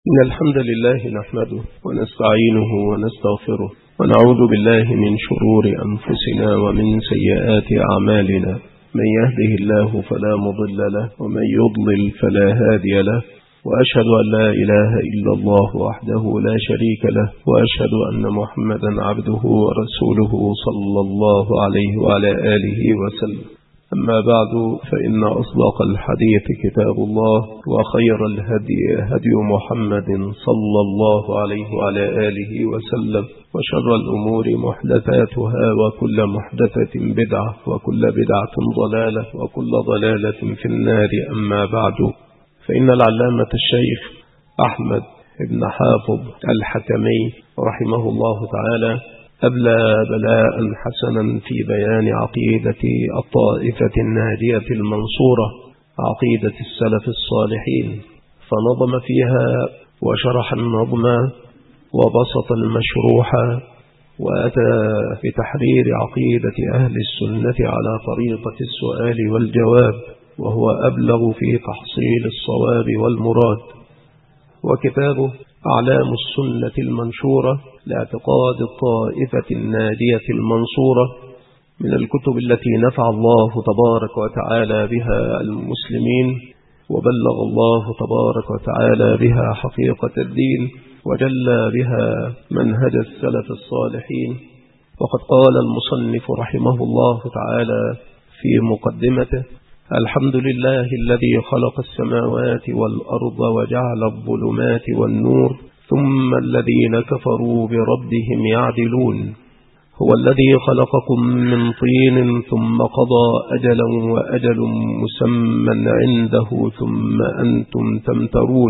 إن الحمد لله نحمده ونستعينه ونستغفره ونعوذ بالله من شرور أنفسنا ومن سيئات أعمالنا. من يهده الله فلا مضل له ومن يضلل فلا هادي له، وأشهد أن لا إله إلا الله وحده لا شريك له، وأشهد أن محمدا عبده ورسوله صلى الله عليه وعلى آله وسلم. أما بعد، فإن أصدق الحديث كتاب الله، وخير الهدي هدي محمد صلى الله عليه وعلى آله وسلم، وشر الأمور محدثاتها، وكل محدثة بدعة، وكل بدعة ضلالة، وكل ضلالة في النار. أما بعد، فإن العلامة الشيخ أحمد بن حافظ الحكمي رحمه الله تعالى أبلى بلاء حسنا في بيان عقيدة الطائفة الناجية المنصورة، عقيدة السلف الصالحين، فنظم فيها وشرح النظم وبسط المشروح، وأتى بتحرير عقيدة أهل السنة على طريقة السؤال والجواب، وهو أبلغ في تحصيل الصواب والمراد. وكتابه أعلام السنة المنشورة لاعتقاد الطائفة الناجية المنصورة، من الكتب التي نفع الله تبارك وتعالى بها المسلمين، وبلغ الله تبارك وتعالى بها حقيقة الدين، وجلى بها منهج السلف الصالحين. وقد قال المصنف رحمه الله تعالى في مقدمته: الحمد لله الذي خلق السماوات والأرض وجعل الظلمات والنور، ثم الذين كفروا بربهم يعدلون. هو الذي خلقكم من طين ثم قضى أجلا وأجل مسمى عنده ثم أنتم تمترون.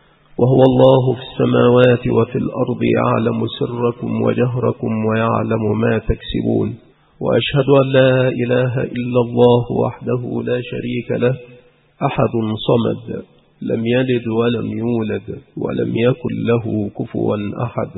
وهو الله في السماوات وفي الأرض، يعلم سركم وجهركم ويعلم ما تكسبون. وأشهد أن لا إله إلا الله وحده لا شريك له، أحد صمد، لم يلد ولم يولد ولم يكن له كفوا أحد،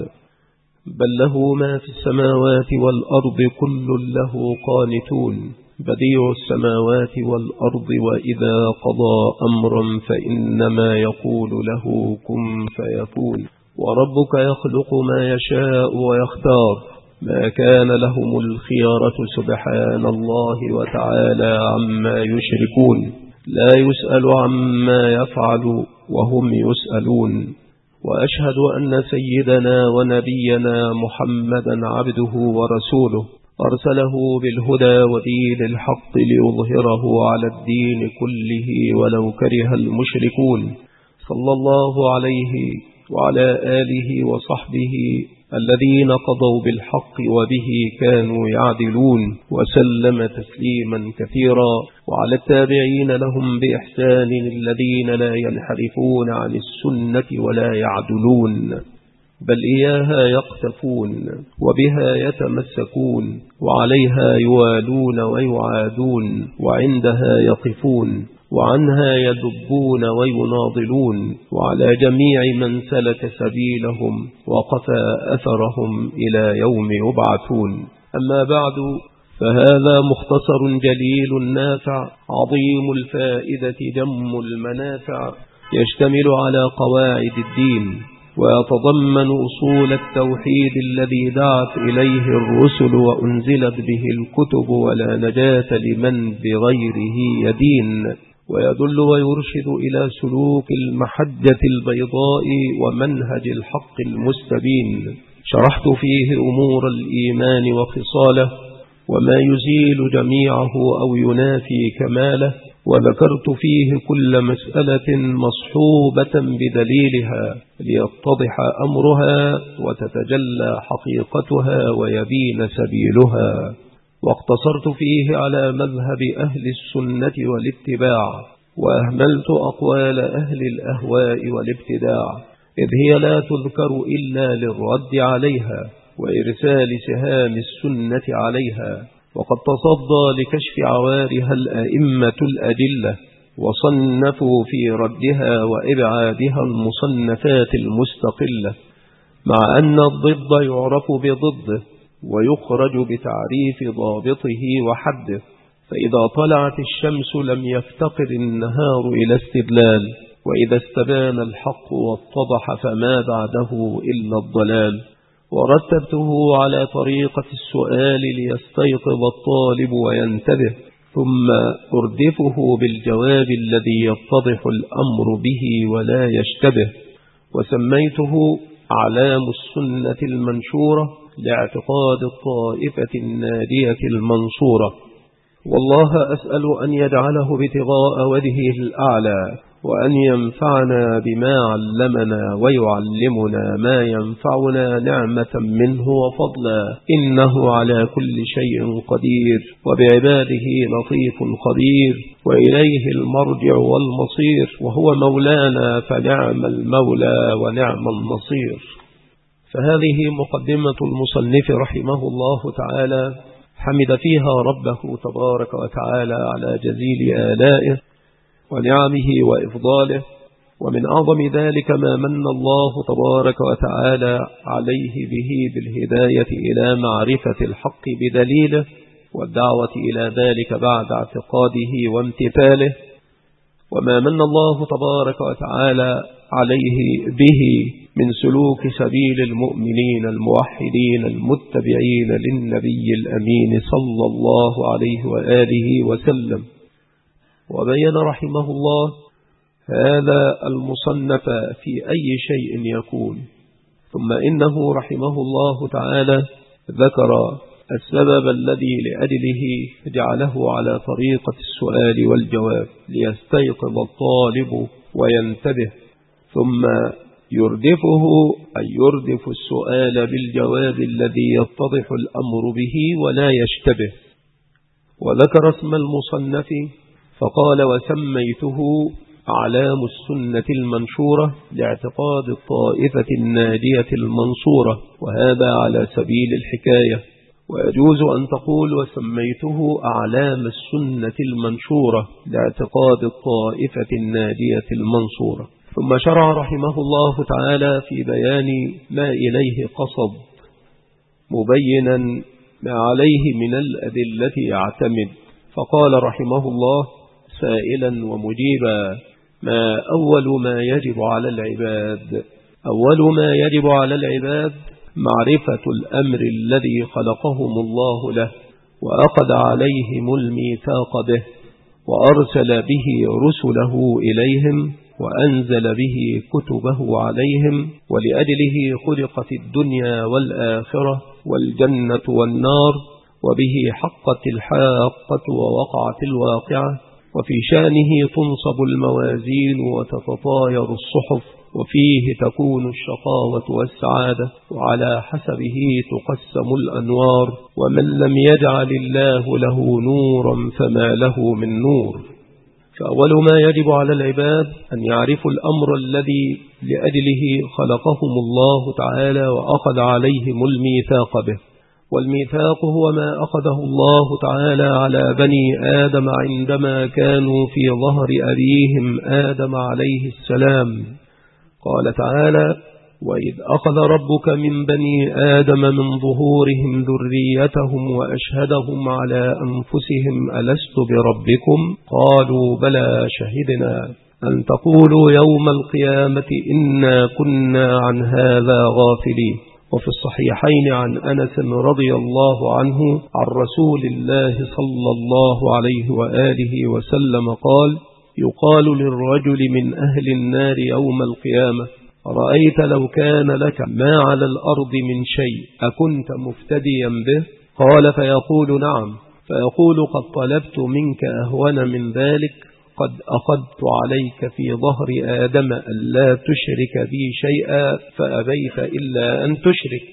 بل له ما في السماوات والأرض، كل له قانتون. بديع السماوات والأرض، وإذا قضى أمرا فإنما يقول له كن فيكون. وربك يخلق ما يشاء ويختار، ما كان لهم الخيارة، سبحان الله وتعالى عما يشركون. لا يسأل عما يفعل وهم يسألون. وأشهد أن سيدنا ونبينا محمدا عبده ورسوله، أرسله بالهدى ودين الحق ليظهره على الدين كله ولو كره المشركون، صلى الله عليه وعلى آله وصحبه الذين قضوا بالحق وبه كانوا يعدلون، وسلم تسليما كثيرا. وعلى التابعين لهم بإحسان الذين لا ينحرفون عن السنة ولا يعدلون، بل إياها يقتفون وبها يتمسكون، وعليها يوالون ويعادون، وعندها يقفون، وعنها يدبون ويناضلون، وعلى جميع من سلك سبيلهم وقفى أثرهم إلى يوم يبعثون. أما بعد، فهذا مختصر جليل نافع، عظيم الفائدة جم المنافع، يشتمل على قواعد الدين، ويتضمن أصول التوحيد الذي دعت إليه الرسل وأنزلت به الكتب، ولا نجاة لمن بغيره يدين، ويدل ويرشد إلى سلوك المحجة البيضاء ومنهج الحق المستبين. شرحت فيه أمور الإيمان وخصاله، وما يزيل جميعه أو ينافي كماله، وذكرت فيه كل مسألة مصحوبة بدليلها ليتضح أمرها وتتجلى حقيقتها ويبين سبيلها. واقتصرت فيه على مذهب أهل السنة والاتباع، وأهملت أقوال أهل الأهواء والابتداع، إذ هي لا تذكر إلا للرد عليها وإرسال سهام السنة عليها. وقد تصدى لكشف عوارها الأئمة الأدلة، وصنفوا في ردها وإبعادها المصنفات المستقلة، مع أن الضد يعرف بضده ويخرج بتعريف ضابطه وحده. فإذا طلعت الشمس لم يفتقر النهار إلى استدلال، وإذا استبان الحق واتضح فما بعده إلا الضلال. ورتبته على طريقة السؤال ليستيقظ الطالب وينتبه، ثم أردفه بالجواب الذي يتضح الأمر به ولا يشتبه، وسميته أعلام السنة المنشورة لاعتقاد الطائفة النادية المنصورة. والله أسأل أن يجعله ابتغاء وجهه الأعلى، وأن ينفعنا بما علمنا ويعلمنا ما ينفعنا نعمة منه وفضلا، إنه على كل شيء قدير، وبعباده لطيف خبير، وإليه المرجع والمصير، وهو مولانا فنعم المولى ونعم النصير. فهذه مقدمة المصنف رحمه الله تعالى، حمد فيها ربه تبارك وتعالى على جزيل آلائه ونعمه وإفضاله، ومن أعظم ذلك ما من الله تبارك وتعالى عليه به بالهداية إلى معرفة الحق بدليله، والدعوة إلى ذلك بعد اعتقاده وامتثاله، وما من الله تبارك وتعالى عليه به من سلوك سبيل المؤمنين الموحدين المتبعين للنبي الأمين صلى الله عليه وآله وسلم. وبين رحمه الله هذا المصنف في أي شيء يكون، ثم إنه رحمه الله تعالى ذكر السبب الذي لأجله جعله على طريقة السؤال والجواب ليستيقظ الطالب وينتبه، ثم يردفه أي يردف السؤال بالجواب الذي يتضح الأمر به ولا يشتبه. وذكر اسم المصنف فقال: وسميته أعلام السنة المنشورة لاعتقاد الطائفة النادية المنصورة، وهذا على سبيل الحكاية. ويجوز أن تقول: وسميته أعلام السنة المنشورة لاعتقاد الطائفة النادية المنصورة. ثم شرع رحمه الله تعالى في بيان ما إليه قصد، مبينا ما عليه من الأدلة يعتمد، فقال رحمه الله سائلا ومجيبا: ما أول ما يجب على العباد؟ أول ما يجب على العباد معرفة الأمر الذي خلقهم الله له، وأخذ عليهم الميثاق به، وأرسل به رسله إليهم، وأنزل به كتبه عليهم، ولأجله خلقت الدنيا والآخرة والجنة والنار، وبه حقت الحاقة ووقعت الواقعة، وفي شأنه تنصب الموازين وتتطاير الصحف، وفيه تكون الشقاوة والسعادة، وعلى حسبه تقسم الأنوار، ومن لم يجعل الله له نورا فما له من نور. فأول ما يجب على العباد أن يعرفوا الأمر الذي لأجله خلقهم الله تعالى وأخذ عليهم الميثاق به. والميثاق هو ما أخذه الله تعالى على بني آدم عندما كانوا في ظهر أبيهم آدم عليه السلام. قال تعالى: وإذ أخذ ربك من بني آدم من ظهورهم ذريتهم وأشهدهم على أنفسهم ألست بربكم؟ قالوا بلى شهدنا أن تقولوا يوم القيامة إنا كنا عن هذا غافلين. وفي الصحيحين عن أنس رضي الله عنه عن رسول الله صلى الله عليه وآله وسلم قال: يقال للرجل من أهل النار يوم القيامة: رأيت لو كان لك ما على الأرض من شيء أكنت مفتديا به؟ قال: فيقول: نعم. فيقول: قد طلبت منك أهون من ذلك، قد أخذت عليك في ظهر آدم ألا تشرك بي شيئا فأبيت إلا أن تشرك.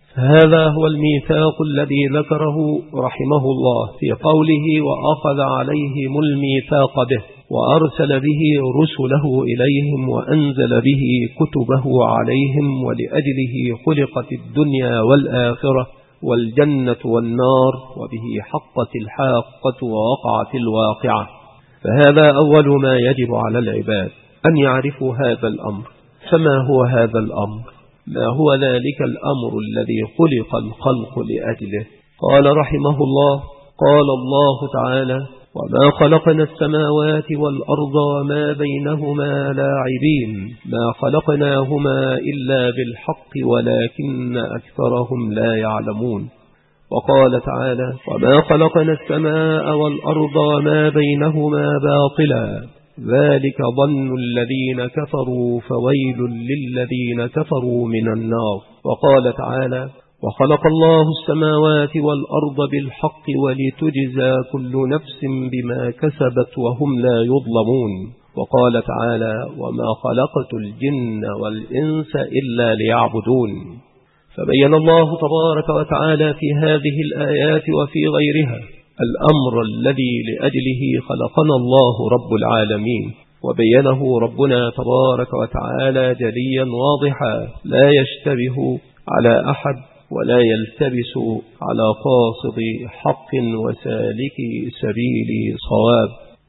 هذا هو الميثاق الذي ذكره رحمه الله في قوله: وأخذ عليهم الميثاق به، وأرسل به رسله إليهم، وأنزل به كتبه عليهم، ولأجله خلقت الدنيا والآخرة والجنة والنار، وبه حقت الحاقة ووقعت الواقعة. فهذا أول ما يجب على العباد أن يعرفوا هذا الأمر. فما هو هذا الأمر؟ ما هو ذلك الأمر الذي خلق الخلق لأجله؟ قال رحمه الله: قال الله تعالى: وما خلقنا السماوات والأرض وما بينهما لاعبين ما خلقناهما إلا بالحق ولكن أكثرهم لا يعلمون. وقال تعالى وما خلقنا السماء والأرض وما بينهما باطلا ذلك ظن الذين كفروا فويل للذين كفروا من النار. وقال تعالى وخلق الله السماوات والأرض بالحق ولتجزى كل نفس بما كسبت وهم لا يظلمون. وقال تعالى وما خلقت الجن والإنس إلا ليعبدون. فبين الله تبارك وتعالى في هذه الآيات وفي غيرها الأمر الذي لأجله خلقنا الله رب العالمين، وبينه ربنا تبارك وتعالى جليا واضحا لا يشتبه على أحد ولا يلتبس على قاصد حق وسالك سبيل صواب.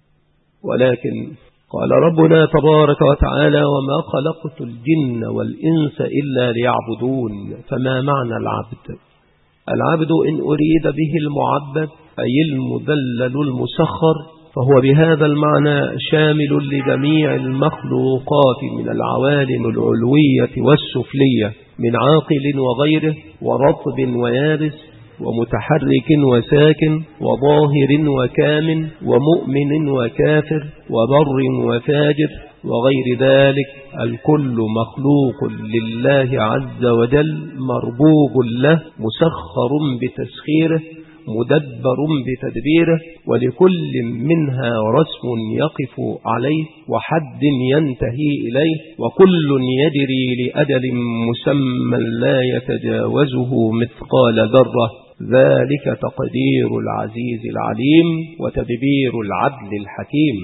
ولكن قال ربنا تبارك وتعالى وما خلقت الجن والإنس إلا ليعبدون. فما معنى العبد؟ العبد إن أريد به المعبد أي المذلل المسخر، فهو بهذا المعنى شامل لجميع المخلوقات من العوالم العلوية والسفلية من عاقل وغيره ورطب ويابس ومتحرك وساكن وظاهر وكامن ومؤمن وكافر وبر وفاجر وغير ذلك. الكل مخلوق لله عز وجل مربوب له مسخر بتسخيره مدبر بتدبيره، ولكل منها رسم يقف عليه وحد ينتهي إليه، وكل يجري لأجل مسمى لا يتجاوزه مثقال ذرة. ذلك تقدير العزيز العليم وتدبير العدل الحكيم.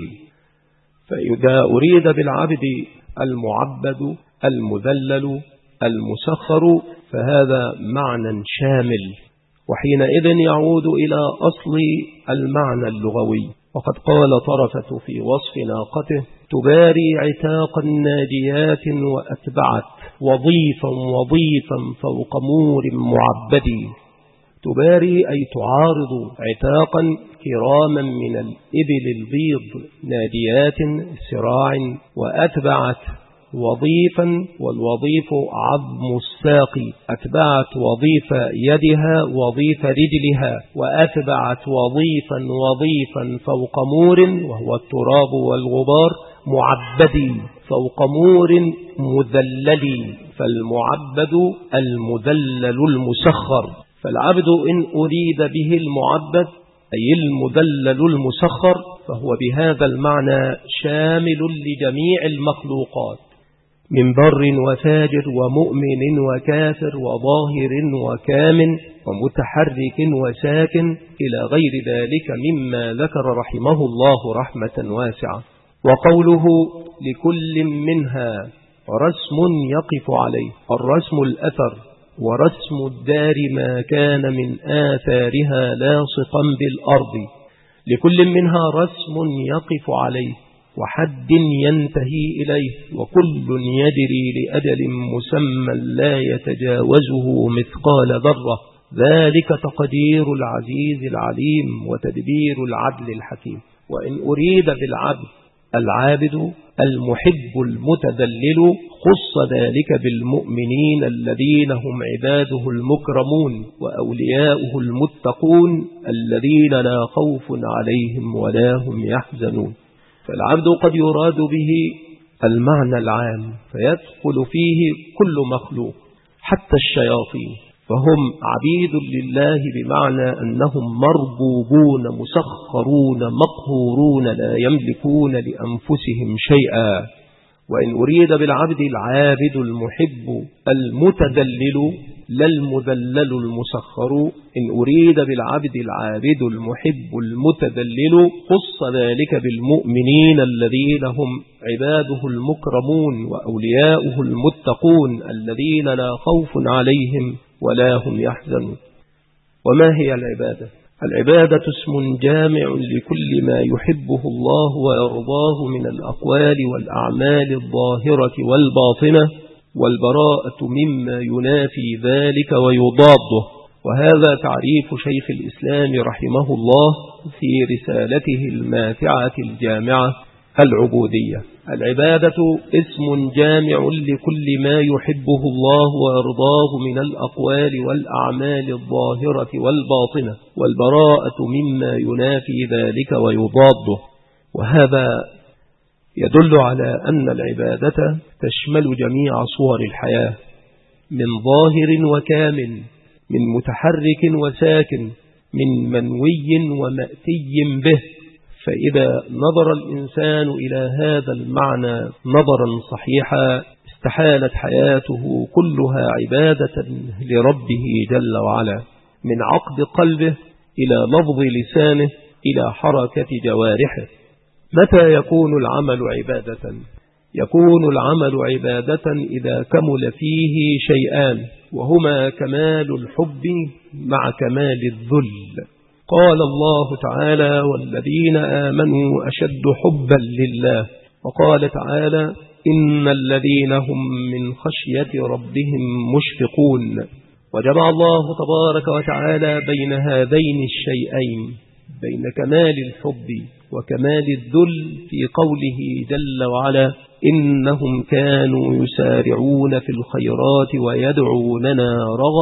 فإذا أريد بالعبد المعبد المذلل المسخر فهذا معنى شامل، وحينئذ يعود إلى أصل المعنى اللغوي. وقد قال طرفة في وصف ناقته تباري عتاق الناجيات وأتبعت وضيفا فوق مور معبد. تباري أي تعارض عتاقا كراما من الإبل البيض ناديات سراع، وأتبعت وظيفا والوظيف عظم الساق، أتبعت وظيف يدها وظيف رجلها، وأتبعت وظيفا فوق مور وهو التراب والغبار معبدي فوق مور مذللي. فالمعبد المذلل المسخر. فالعبد إن أريد به المعبد أي المذلل المسخر فهو بهذا المعنى شامل لجميع المخلوقات من بر وفاجر ومؤمن وكافر وظاهر وكامن ومتحرك وساكن إلى غير ذلك مما ذكر رحمه الله رحمة واسعة. وقوله لكل منها رسم يقف عليه، الرسم الأثر، ورسم الدار ما كان من آثارها لاصقا بالأرض. لكل منها رسم يقف عليه وحد ينتهي إليه، وكل يجري لأجل مسمى لا يتجاوزه مثقال ذرة. ذلك تقدير العزيز العليم وتدبير العدل الحكيم. وإن أريد بالعبد العابد المحب المتذلل خص ذلك بالمؤمنين الذين هم عباده المكرمون وأولياؤه المتقون الذين لا خوف عليهم ولا هم يحزنون. فالعبد قد يراد به المعنى العام فيدخل فيه كل مخلوق حتى الشياطين، فهم عبيد لله بمعنى أنهم مربوبون مسخرون مقهورون لا يملكون لأنفسهم شيئا. وإن أريد بالعبد العابد المحب المتذلل لا المذلل المسخر، إن أريد بالعبد العابد المحب المتذلل خص ذلك بالمؤمنين الذين هم عباده المكرمون وأولياؤه المتقون الذين لا خوف عليهم ولا هم يحزنون. وما هي العبادة؟ العبادة اسم جامع لكل ما يحبه الله ويرضاه من الأقوال والأعمال الظاهرة والباطنة، والبراءة مما ينافي ذلك ويضاده. وهذا تعريف شيخ الإسلام رحمه الله في رسالته الماتعة الجامعة العبودية. العبادة اسم جامع لكل ما يحبه الله ويرضاه من الأقوال والأعمال الظاهرة والباطنة، والبراءة مما ينافي ذلك ويضاده. وهذا يدل على أن العبادة تشمل جميع صور الحياة، من ظاهر وكامن، من متحرك وساكن، من منوي ومأتي به. فإذا نظر الإنسان إلى هذا المعنى نظرا صحيحا استحالت حياته كلها عبادة لربه جل وعلا، من عقد قلبه إلى لفظ لسانه إلى حركة جوارحه. متى يكون العمل عبادة؟ يكون العمل عبادة إذا كمل فيه شيئان، وهما كمال الحب مع كمال الذل. قال الله تعالى: والذين آمنوا أشد حبا لله. وقال تعالى: إن الذين هم من خشية ربهم مشفقون. وجمع الله تبارك وتعالى بين هذين الشيئين، بين كمال الحب وكمال الذل، في قوله جل وعلا: إنهم كانوا يسارعون في الخيرات ويدعوننا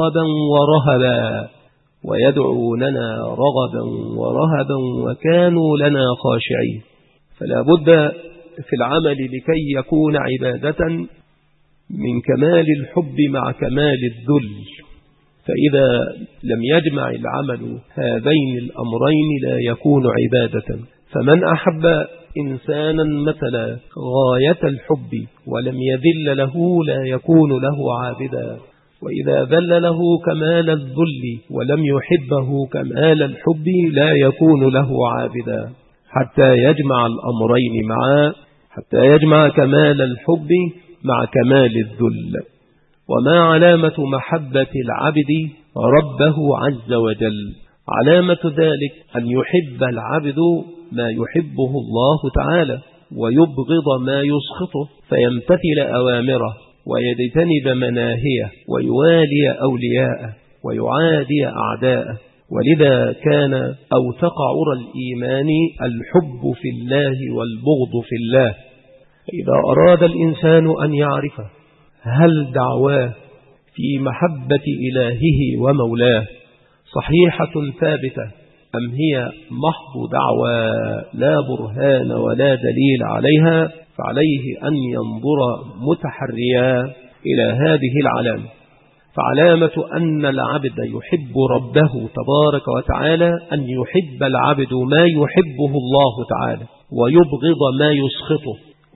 رغبا ورهبا وكانوا لنا خاشعين. فلا بد في العمل لكي يكون عبادة من كمال الحب مع كمال الذل. فإذا لم يجمع العمل هذين الأمرين لا يكون عبادة. فمن أحب إنسانا مثل غاية الحب ولم يذل له لا يكون له عابدا، وإذا ذل له كمال الذل ولم يحبه كمال الحب لا يكون له عابدا، حتى يجمع الأمرين معا، حتى يجمع كمال الحب مع كمال الذل. وما علامة محبة العبد ربه عز وجل؟ علامة ذلك أن يحب العبد ما يحبه الله تعالى، ويبغض ما يسخطه، فيمتثل أوامره ويجتنب مناهيه، ويوالي أولياءه ويعادي أعداءه. ولذا كان أوثق عرى الإيمان الحب في الله والبغض في الله. إذا أراد الإنسان أن يعرف هل دعواه في محبة إلهه ومولاه صحيحة ثابتة أم هي محض دعوى لا برهان ولا دليل عليها، فعليه أن ينظر متحريا إلى هذه العلامة. فعلامة أن العبد يحب ربه تبارك وتعالى أن يحب العبد ما يحبه الله تعالى ويبغض ما يسخطه،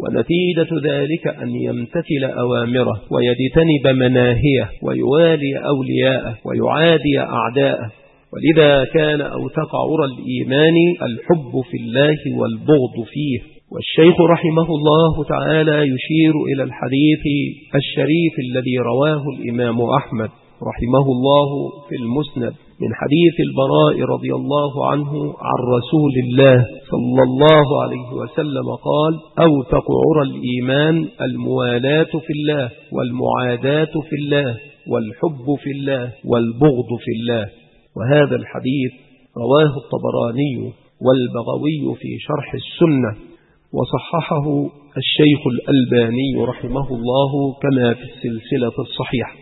ونتيجة ذلك أن يمتثل أوامره ويجتنب مناهيه ويوالي أولياءه ويعادي أعداءه. ولذا كان أوثق عرى الإيمان الحب في الله والبغض فيه. والشيخ رحمه الله تعالى يشير إلى الحديث الشريف الذي رواه الإمام أحمد رحمه الله في المسند من حديث البراء رضي الله عنه عن رسول الله صلى الله عليه وسلم قال: أوثق عرى الإيمان الموالاة في الله والمعاداة في الله والحب في الله والبغض في الله. وهذا الحديث رواه الطبراني والبغوي في شرح السنة، وصححه الشيخ الألباني رحمه الله كما في السلسلة الصحيحة.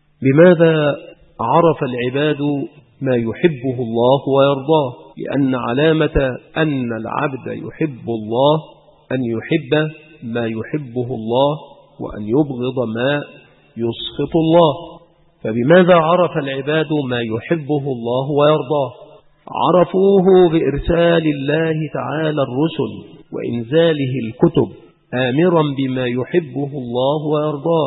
بماذا عرف العباد ما يحبه الله ويرضاه؟ لأن علامة أن العبد يحب الله أن يحب ما يحبه الله وأن يبغض ما يسخط الله. فبماذا عرف العباد ما يحبه الله ويرضاه؟ عرفوه بإرسال الله تعالى الرسل وإنزاله الكتب، آمرا بما يحبه الله ويرضاه،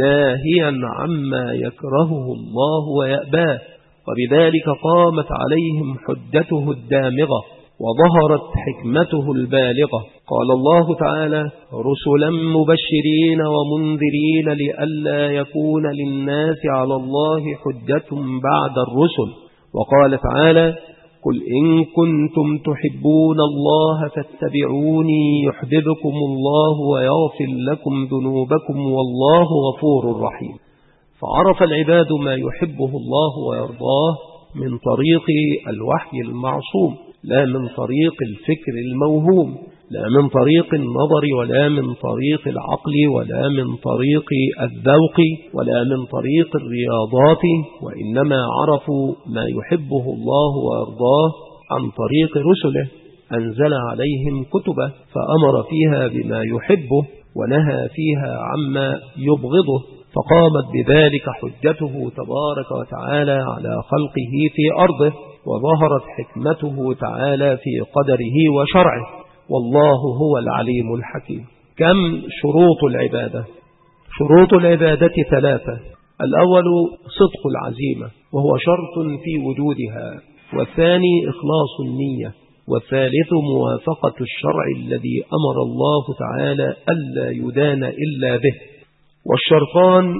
ناهيا عما يكرهه الله ويأباه. وبذلك قامت عليهم حجته الدامغة وظهرت حكمته البالغة. قال الله تعالى: رسلا مبشرين ومنذرين لئلا يكون للناس على الله حجة بعد الرسل. وقال تعالى: قل إن كنتم تحبون الله فاتبعوني يحببكم الله ويغفر لكم ذنوبكم والله غفور رحيم. فعرف العباد ما يحبه الله ويرضاه من طريق الوحي المعصوم، لا من طريق الفكر الموهوم، لا من طريق النظر ولا من طريق العقل ولا من طريق الذوق ولا من طريق الرياضات، وإنما عرفوا ما يحبه الله ويرضاه عن طريق رسله، أنزل عليهم كتبه فأمر فيها بما يحبه ونهى فيها عما يبغضه، فقامت بذلك حجته تبارك وتعالى على خلقه في أرضه، وظهرت حكمته تعالى في قدره وشرعه، والله هو العليم الحكيم. كم شروط العبادة؟ شروط العبادة 3. الأول صدق العزيمة وهو شرط في وجودها، والثاني إخلاص النية، والثالث موافقة الشرع الذي أمر الله تعالى ألا يدان إلا به. والشرطان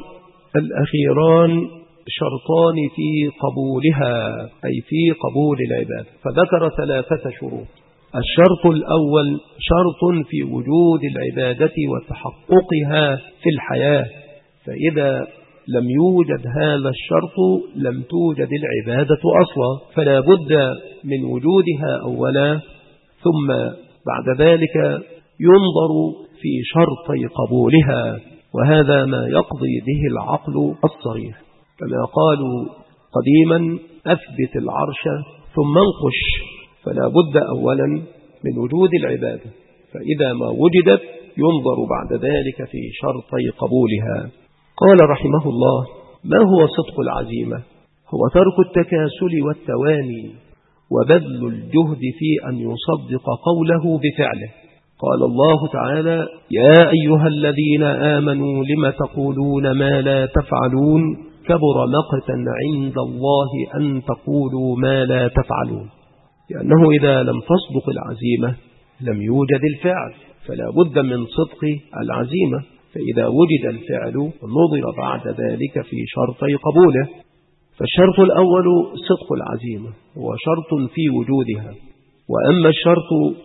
الأخيران شرطان في قبولها، أي في قبول العبادة، فذكر 3 شروط. الشرط الأول شرط في وجود العبادة وتحققها في الحياة، فإذا لم يوجد هذا الشرط لم توجد العبادة أصلا، فلا بد من وجودها أولا، ثم بعد ذلك ينظر في شرط قبولها، وهذا ما يقضي به العقل الصريح، كما قالوا قديما أثبت العرش ثم انقش، فلا بد أولا من وجود العبادة، فإذا ما وجدت ينظر بعد ذلك في شرطي قبولها. قال رحمه الله: ما هو صدق العزيمة؟ هو ترك التكاسل والتواني وبذل الجهد في أن يصدق قوله بفعله. قال الله تعالى: يا أيها الذين آمنوا لم تقولون ما لا تفعلون كبر مقتا عند الله أن تقولوا ما لا تفعلون، لأنه إذا لم تصدق العزيمة لم يوجد الفعل، فلا بد من صدق العزيمة، فإذا وجد الفعل نظر بعد ذلك في شرطي قبوله. فالشرط الأول صدق العزيمة هو شرط في وجودها، وأما الشرط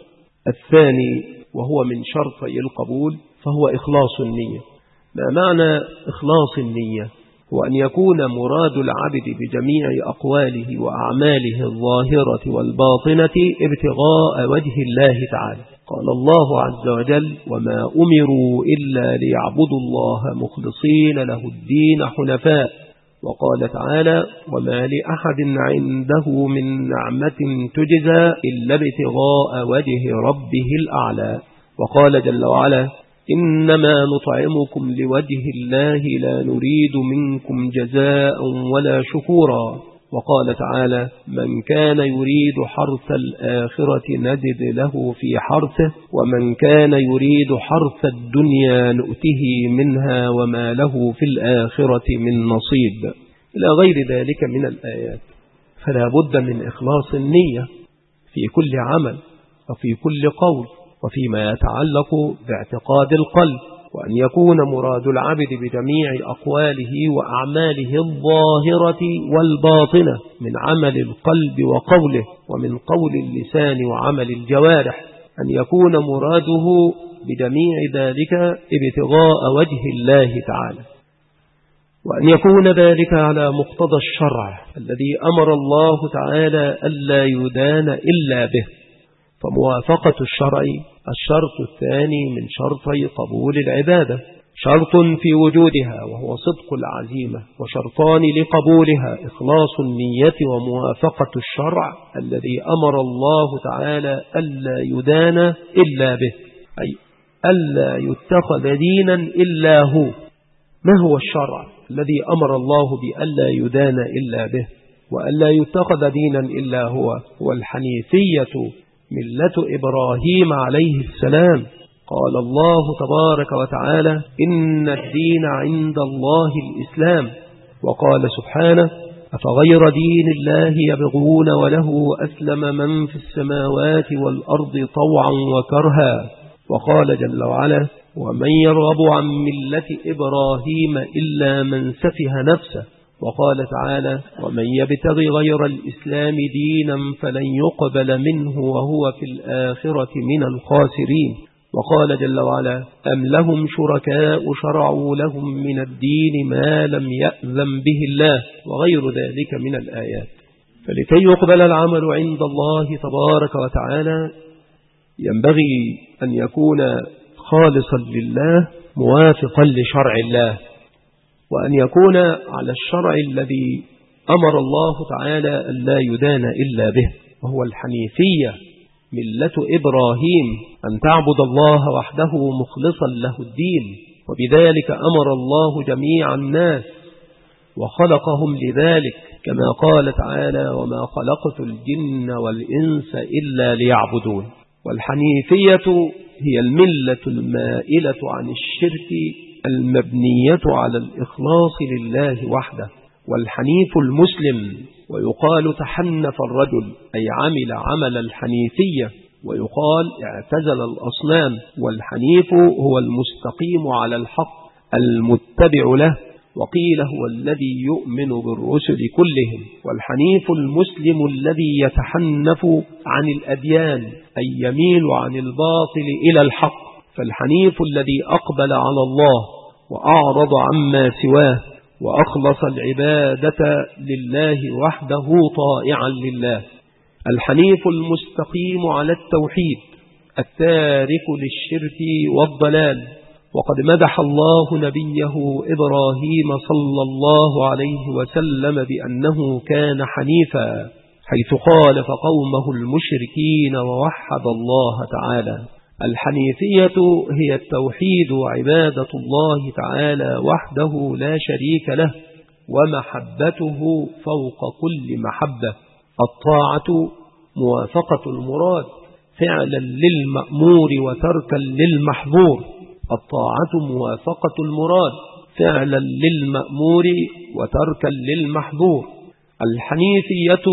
الثاني وهو من شرطي القبول فهو إخلاص النية. ما معنى إخلاص النية؟ هو أن يكون مراد العبد بجميع أقواله وأعماله الظاهرة والباطنة ابتغاء وجه الله تعالى. قال الله عز وجل: وما أمروا إلا ليعبدوا الله مخلصين له الدين حنفاء. وقال تعالى: وما لأحد عنده من نعمة تجزى إلا ابتغاء وجه ربه الأعلى. وقال جل وعلا: إنما نطعمكم لوجه الله لا نريد منكم جزاء ولا شكورا. وقال تعالى: من كان يريد حرث الآخرة نزد له في حرثه ومن كان يريد حرث الدنيا نؤته منها وما له في الآخرة من نصيب، إلى غير ذلك من الآيات. فلا بد من إخلاص النية في كل عمل وفي كل قول وفيما يتعلق باعتقاد القلب، وأن يكون مراد العبد بجميع أقواله وأعماله الظاهرة والباطنة من عمل القلب وقوله ومن قول اللسان وعمل الجوارح، أن يكون مراده بجميع ذلك ابتغاء وجه الله تعالى، وأن يكون ذلك على مقتضى الشرع الذي أمر الله تعالى ألا يدان إلا به. فموافقة الشرع الشرط الثاني من شرطي قبول العبادة، شرط في وجودها وهو صدق العزيمة، وشرطان لقبولها: إخلاص النية وموافقة الشرع الذي أمر الله تعالى ألا يدان إلا به، أي ألا يتخذ دينا إلا هو. ما هو الشرع الذي أمر الله بألا يدان إلا به وألا يتخذ دينا إلا هو؟ هو الحنيفية، ملة إبراهيم عليه السلام. قال الله تبارك وتعالى: إن الدين عند الله الإسلام. وقال سبحانه: أفغير دين الله يبغون وله أسلم من في السماوات والأرض طوعا وكرها. وقال جل وعلا: ومن يرغب عن ملة إبراهيم إلا من سفه نفسه. وقال تعالى: ومن يبتغي غير الإسلام دينا فلن يقبل منه وهو في الآخرة من الخاسرين. وقال جل وعلا: أم لهم شركاء شرعوا لهم من الدين ما لم يأذن به الله، وغير ذلك من الآيات. فلكي يقبل العمل عند الله تبارك وتعالى ينبغي أن يكون خالصا لله موافقا لشرع الله، وأن يكون على الشرع الذي أمر الله تعالى أن لا يدان إلا به، وهو الحنيفية ملة إبراهيم، أن تعبد الله وحده مخلصا له الدين. وبذلك أمر الله جميع الناس وخلقهم لذلك، كما قال تعالى: وما خلقت الجن والإنس إلا ليعبدون. والحنيفية هي الملة المائلة عن الشرك المبنية على الإخلاص لله وحده، والحنيف المسلم. ويقال تحنف الرجل أي عمل عمل الحنيفية، ويقال اعتزل الأصنام. والحنيف هو المستقيم على الحق المتبع له، وقيل هو الذي يؤمن بالرسل كلهم. والحنيف المسلم الذي يتحنف عن الأديان أي يميل عن الباطل إلى الحق. فالحنيف الذي أقبل على الله وأعرض عما سواه وأخلص العبادة لله وحده طائعا لله. الحنيف المستقيم على التوحيد التارك للشرك والضلال. وقد مدح الله نبيه إبراهيم صلى الله عليه وسلم بأنه كان حنيفا، حيث خالف قومه المشركين ووحد الله تعالى. الحنيفية هي التوحيد وعبادة الله تعالى وحده لا شريك له، ومحبته فوق كل محبة. الطاعة موافقة المراد فعلا للمأمور وتركا للمحظور. الطاعة موافقة المراد فعلا للمأمور وتركا للمحظور. الحنيفية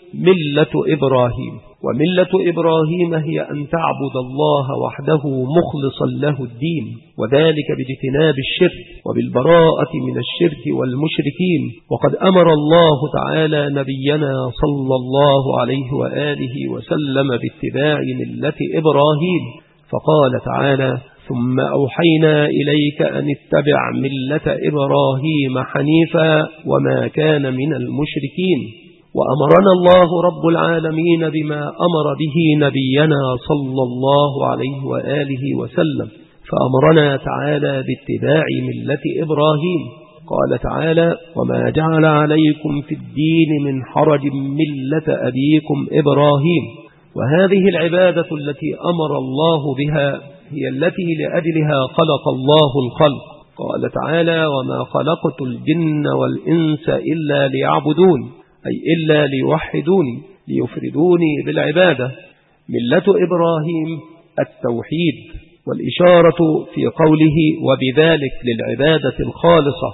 ملة إبراهيم، وملة إبراهيم هي أن تعبد الله وحده مخلصا له الدين، وذلك باجتناب الشرك وبالبراءة من الشرك والمشركين. وقد أمر الله تعالى نبينا صلى الله عليه وآله وسلم باتباع ملة إبراهيم، فقال تعالى: ثم أوحينا إليك أن اتبع ملة إبراهيم حنيفا وما كان من المشركين. وأمرنا الله رب العالمين بما أمر به نبينا صلى الله عليه وآله وسلم، فأمرنا تعالى باتباع ملة إبراهيم. قال تعالى: وما جعل عليكم في الدين من حرج ملة أبيكم إبراهيم. وهذه العبادة التي أمر الله بها هي التي لأجلها خلق الله الخلق. قال تعالى: وما خلقت الجن والإنس إلا ليعبدون، أي إلا ليوحدوني ليفردوني بالعبادة. ملة إبراهيم التوحيد، والإشارة في قوله: وبذلك للعبادة الخالصة،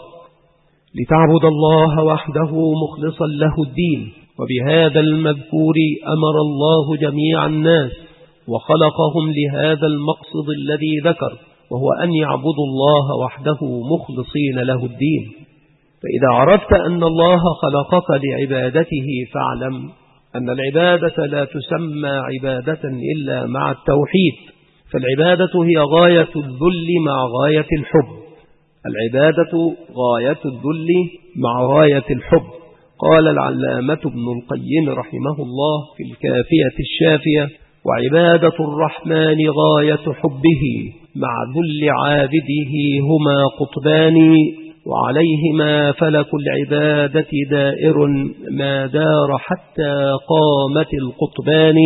لتعبد الله وحده مخلصا له الدين. وبهذا المذكور أمر الله جميع الناس وخلقهم لهذا المقصد الذي ذكر، وهو أن يعبدوا الله وحده مخلصين له الدين. فإذا عرفت أن الله خلقك لعبادته فاعلم أن العبادة لا تسمى عبادة إلا مع التوحيد، فالعبادة هي غاية الذل مع غاية الحب. العبادة غاية الذل مع غاية الحب. قال العلامة ابن القيم رحمه الله في الكافية الشافية: وعبادة الرحمن غاية حبه مع ذل عابده هما قطبان، وعليهما فلك العبادة دائر ما دار حتى قامت القطبان،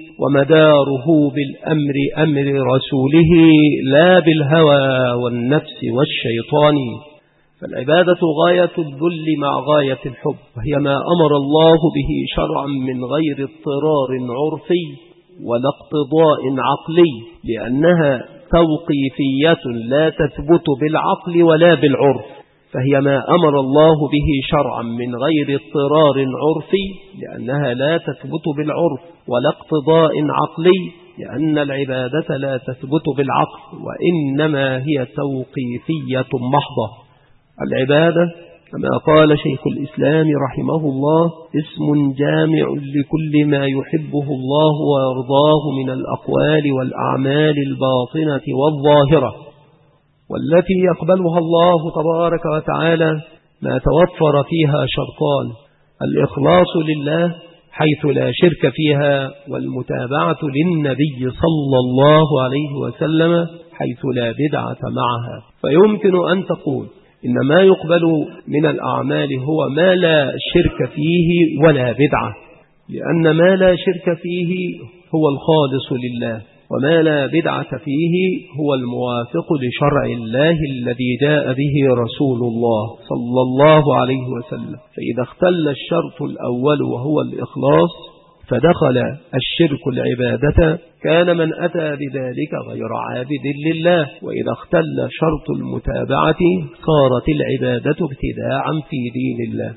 ومداره بالأمر أمر رسوله لا بالهوى والنفس والشيطان. فالعبادة غاية الذل مع غاية الحب، وهي ما أمر الله به شرعا من غير اضطرار عرفي ولا اقتضاء عقلي، لأنها توقيفية لا تثبت بالعقل ولا بالعرف. فهي ما أمر الله به شرعا من غير اضطرار عرفي، لأنها لا تثبت بالعرف ولا اقتضاء عقلي، لأن العبادة لا تثبت بالعقل، وإنما هي توقيفية محضة. العبادة كما قال شيخ الإسلام رحمه الله: اسم جامع لكل ما يحبه الله ويرضاه من الأقوال والأعمال الباطنة والظاهرة، والتي يقبلها الله تبارك وتعالى ما توفر فيها شرطان: الإخلاص لله حيث لا شرك فيها، والمتابعة للنبي صلى الله عليه وسلم حيث لا بدعة معها. فيمكن أن تقول إن ما يقبل من الأعمال هو ما لا شرك فيه ولا بدعة، لأن ما لا شرك فيه هو الخالص لله، وما لا بدعة فيه هو الموافق لشرع الله الذي جاء به رسول الله صلى الله عليه وسلم. فإذا اختل الشرط الأول وهو الإخلاص فدخل الشرك العبادة، كان من أتى بذلك غير عابد لله. وإذا اختل شرط المتابعة صارت العبادة ابتداعا في دين الله.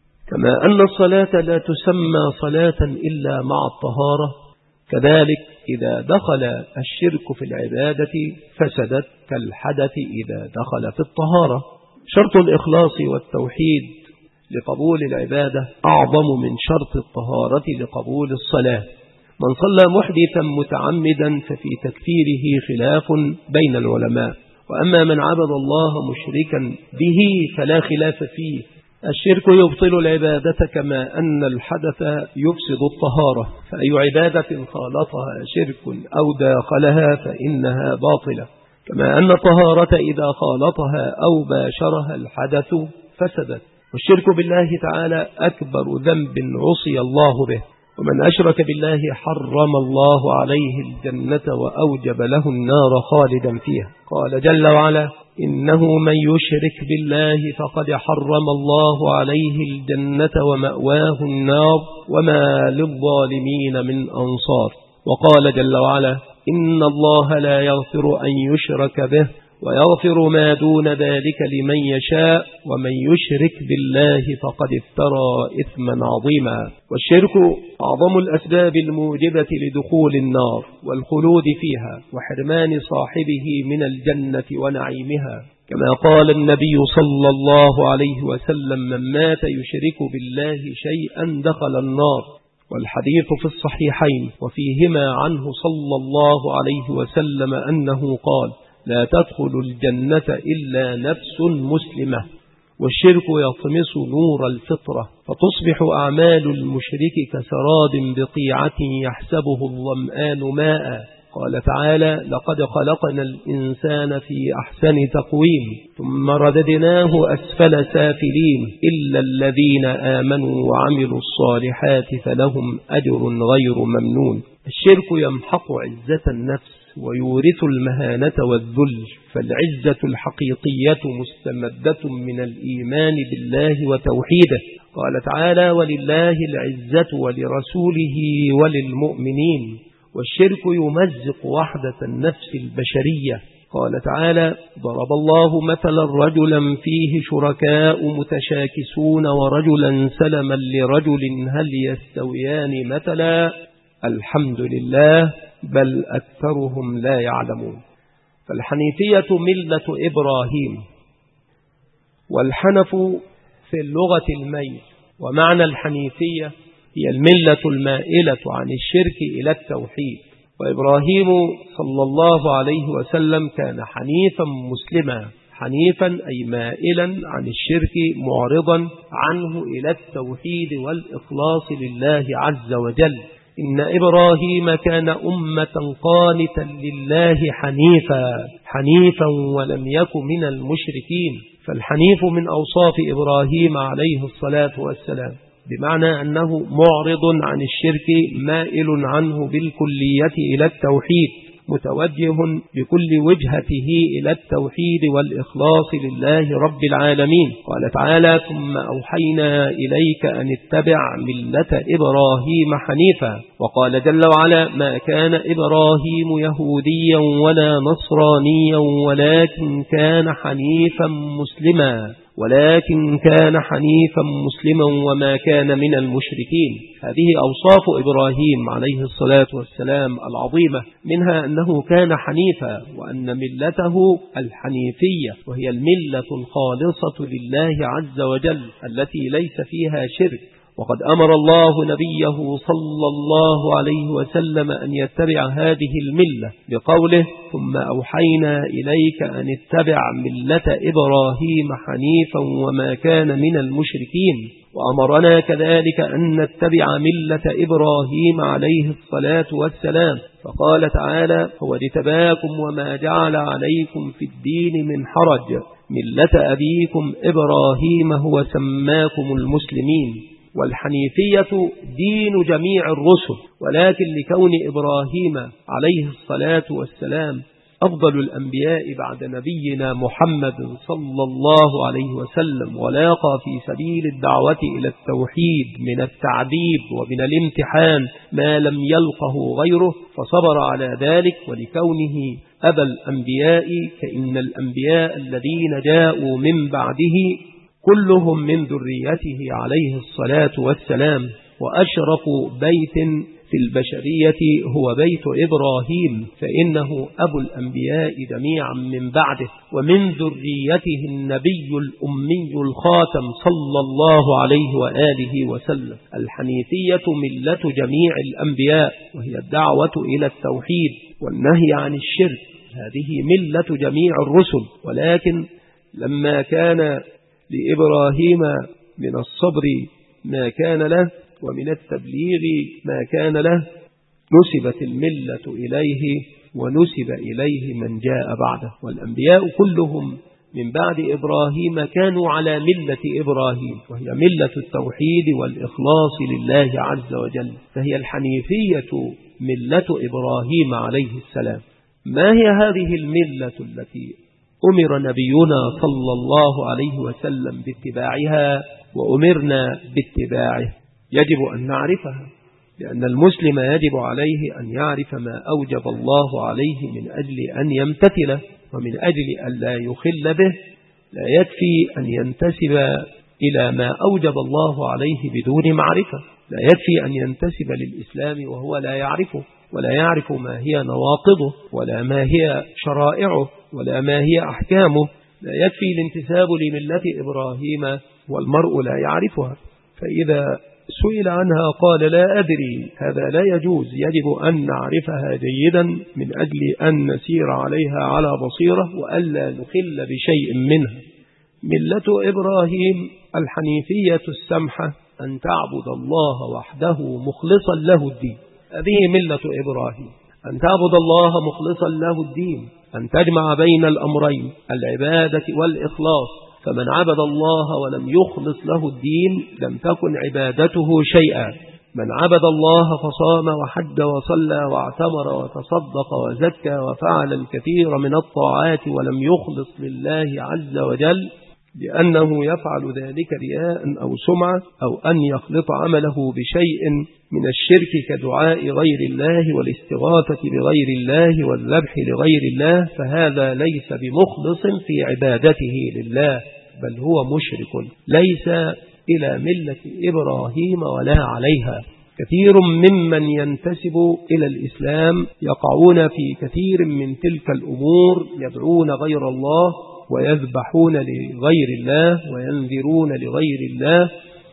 كما أن الصلاة لا تسمى صلاة إلا مع الطهارة، كذلك إذا دخل الشرك في العبادة فسدت كالحدث إذا دخل في الطهارة. شرط الإخلاص والتوحيد لقبول العبادة أعظم من شرط الطهارة لقبول الصلاة. من صلى محدثا متعمدا ففي تكفيره خلاف بين العلماء، وأما من عبد الله مشركا به فلا خلاف فيه. الشرك يبطل العبادة كما أن الحدث يفسد الطهارة، فأي عبادة خالطها شرك أو داخلها فإنها باطلة، كما أن الطهارة إذا خالطها أو باشرها الحدث فسدت. والشرك بالله تعالى أكبر ذنب عصي الله به، ومن أشرك بالله حرم الله عليه الجنة وأوجب له النار خالدا فيها. قال جل وعلا: إنه من يشرك بالله فقد حرم الله عليه الجنة ومأواه النار وما للظالمين من أنصار. وقال جل وعلا: إن الله لا يغفر أن يشرك به ويغفر ما دون ذلك لمن يشاء ومن يشرك بالله فقد افترى إثما عظيما. والشرك أعظم الأسباب الموجبة لدخول النار والخلود فيها وحرمان صاحبه من الجنة ونعيمها، كما قال النبي صلى الله عليه وسلم: من مات يشرك بالله شيئا دخل النار. والحديث في الصحيحين وفيهما عنه صلى الله عليه وسلم أنه قال: لا تدخل الجنة إلا نفس مسلمة. والشرك يطمس نور الفطرة، فتصبح أعمال المشرك كسراب بقيعة يحسبه الظمآن ماء. قال تعالى: لقد خلقنا الإنسان في أحسن تقويم ثم رددناه أسفل سافلين إلا الذين آمنوا وعملوا الصالحات فلهم أجر غير ممنون. الشرك يمحق عزة النفس ويورث المهانة والذل، فالعزة الحقيقية مستمدة من الإيمان بالله وتوحيده. قال تعالى: ولله العزة ولرسوله وللمؤمنين. والشرك يمزق وحدة النفس البشرية. قال تعالى: ضرب الله مثلا رجلا فيه شركاء متشاكسون ورجلا سلما لرجل هل يستويان مثلا الحمد لله بل أكثرهم لا يعلمون. فالحنيفية ملة إبراهيم، والحنف في اللغة الميل، ومعنى الحنيفية هي الملة المائلة عن الشرك إلى التوحيد. وإبراهيم صلى الله عليه وسلم كان حنيفا مسلما، حنيفا أي مائلا عن الشرك معرضا عنه إلى التوحيد والإخلاص لله عز وجل. إن إبراهيم كان أمة قانتا لله حنيفا ولم يكن من المشركين. فالحنيف من أوصاف إبراهيم عليه الصلاة والسلام، بمعنى أنه معرض عن الشرك مائل عنه بالكلية إلى التوحيد، متوجه بكل وجهته إلى التوحيد والإخلاص لله رب العالمين. قال تعالى: ثم أوحينا إليك أن اتبع ملة إبراهيم حنيفا. وقال جل وعلا: ما كان إبراهيم يهوديا ولا نصرانيا ولكن كان حنيفا مسلما وما كان من المشركين. هذه أوصاف إبراهيم عليه الصلاة والسلام العظيمة، منها أنه كان حنيفا، وأن ملته الحنيفية وهي الملة الخالصة لله عز وجل التي ليس فيها شرك. وقد أمر الله نبيه صلى الله عليه وسلم أن يتبع هذه الملة بقوله: ثم أوحينا إليك أن اتبع ملة إبراهيم حنيفا وما كان من المشركين. وأمرنا كذلك أن نتبع ملة إبراهيم عليه الصلاة والسلام، فقال تعالى: هو اجتباكم وما جعل عليكم في الدين من حرج ملة أبيكم إبراهيم هو سماكم المسلمين. والحنيفية دين جميع الرسل، ولكن لكون إبراهيم عليه الصلاة والسلام أفضل الأنبياء بعد نبينا محمد صلى الله عليه وسلم، ولاقى في سبيل الدعوة إلى التوحيد من التعذيب ومن الامتحان ما لم يلقه غيره فصبر على ذلك، ولكونه أبا الأنبياء فإن الأنبياء الذين جاءوا من بعده كلهم من ذريته عليه الصلاة والسلام. وأشرف بيت في البشرية هو بيت إبراهيم، فإنه أبو الأنبياء جميعا من بعده، ومن ذريته النبي الأمي الخاتم صلى الله عليه وآله وسلم. الحنيفية ملة جميع الأنبياء، وهي الدعوة إلى التوحيد والنهي عن الشرك. هذه ملة جميع الرسل، ولكن لما كان لإبراهيم من الصبر ما كان له ومن التبليغ ما كان له نسبت الملة إليه ونسب إليه من جاء بعده. والأنبياء كلهم من بعد إبراهيم كانوا على ملة إبراهيم، وهي ملة التوحيد والإخلاص لله عز وجل، فهي الحنيفية ملة إبراهيم عليه السلام. ما هي هذه الملة التي أمر نبينا صلى الله عليه وسلم باتباعها وأمرنا باتباعه؟ يجب أن نعرفها، لأن المسلم يجب عليه أن يعرف ما أوجب الله عليه من أجل أن يمتثله، ومن أجل أن لا يخل به. لا يكفي أن ينتسب إلى ما أوجب الله عليه بدون معرفة، لا يكفي أن ينتسب للإسلام وهو لا يعرفه، ولا يعرف ما هي نواقضه، ولا ما هي شرائعه، ولا ما هي أحكامه. لا يكفي الانتساب لملة إبراهيم والمرء لا يعرفها، فإذا سئل عنها قال لا أدري. هذا لا يجوز، يجب أن نعرفها جيدا من أجل أن نسير عليها على بصيرة وألا نخل بشيء منها. ملة إبراهيم الحنيفية السمحة، أن تعبد الله وحده مخلصا له الدين. هذه ملة إبراهيم، أن تعبد الله مخلصا له الدين، أن تجمع بين الأمرين العبادة والإخلاص. فمن عبد الله ولم يخلص له الدين لم تكن عبادته شيئا. من عبد الله فصام وحج وصلى واعتمر وتصدق وزكى وفعل الكثير من الطاعات ولم يخلص لله عز وجل لأنه يفعل ذلك رياء أو سمعة، أو أن يخلط عمله بشيء من الشرك كدعاء غير الله والاستغاثة بغير الله والذبح لغير الله، فهذا ليس بمخلص في عبادته لله، بل هو مشرك ليس إلى ملة إبراهيم ولا عليها. كثير ممن ينتسب إلى الإسلام يقعون في كثير من تلك الأمور، يدعون غير الله ويذبحون لغير الله وينذرون لغير الله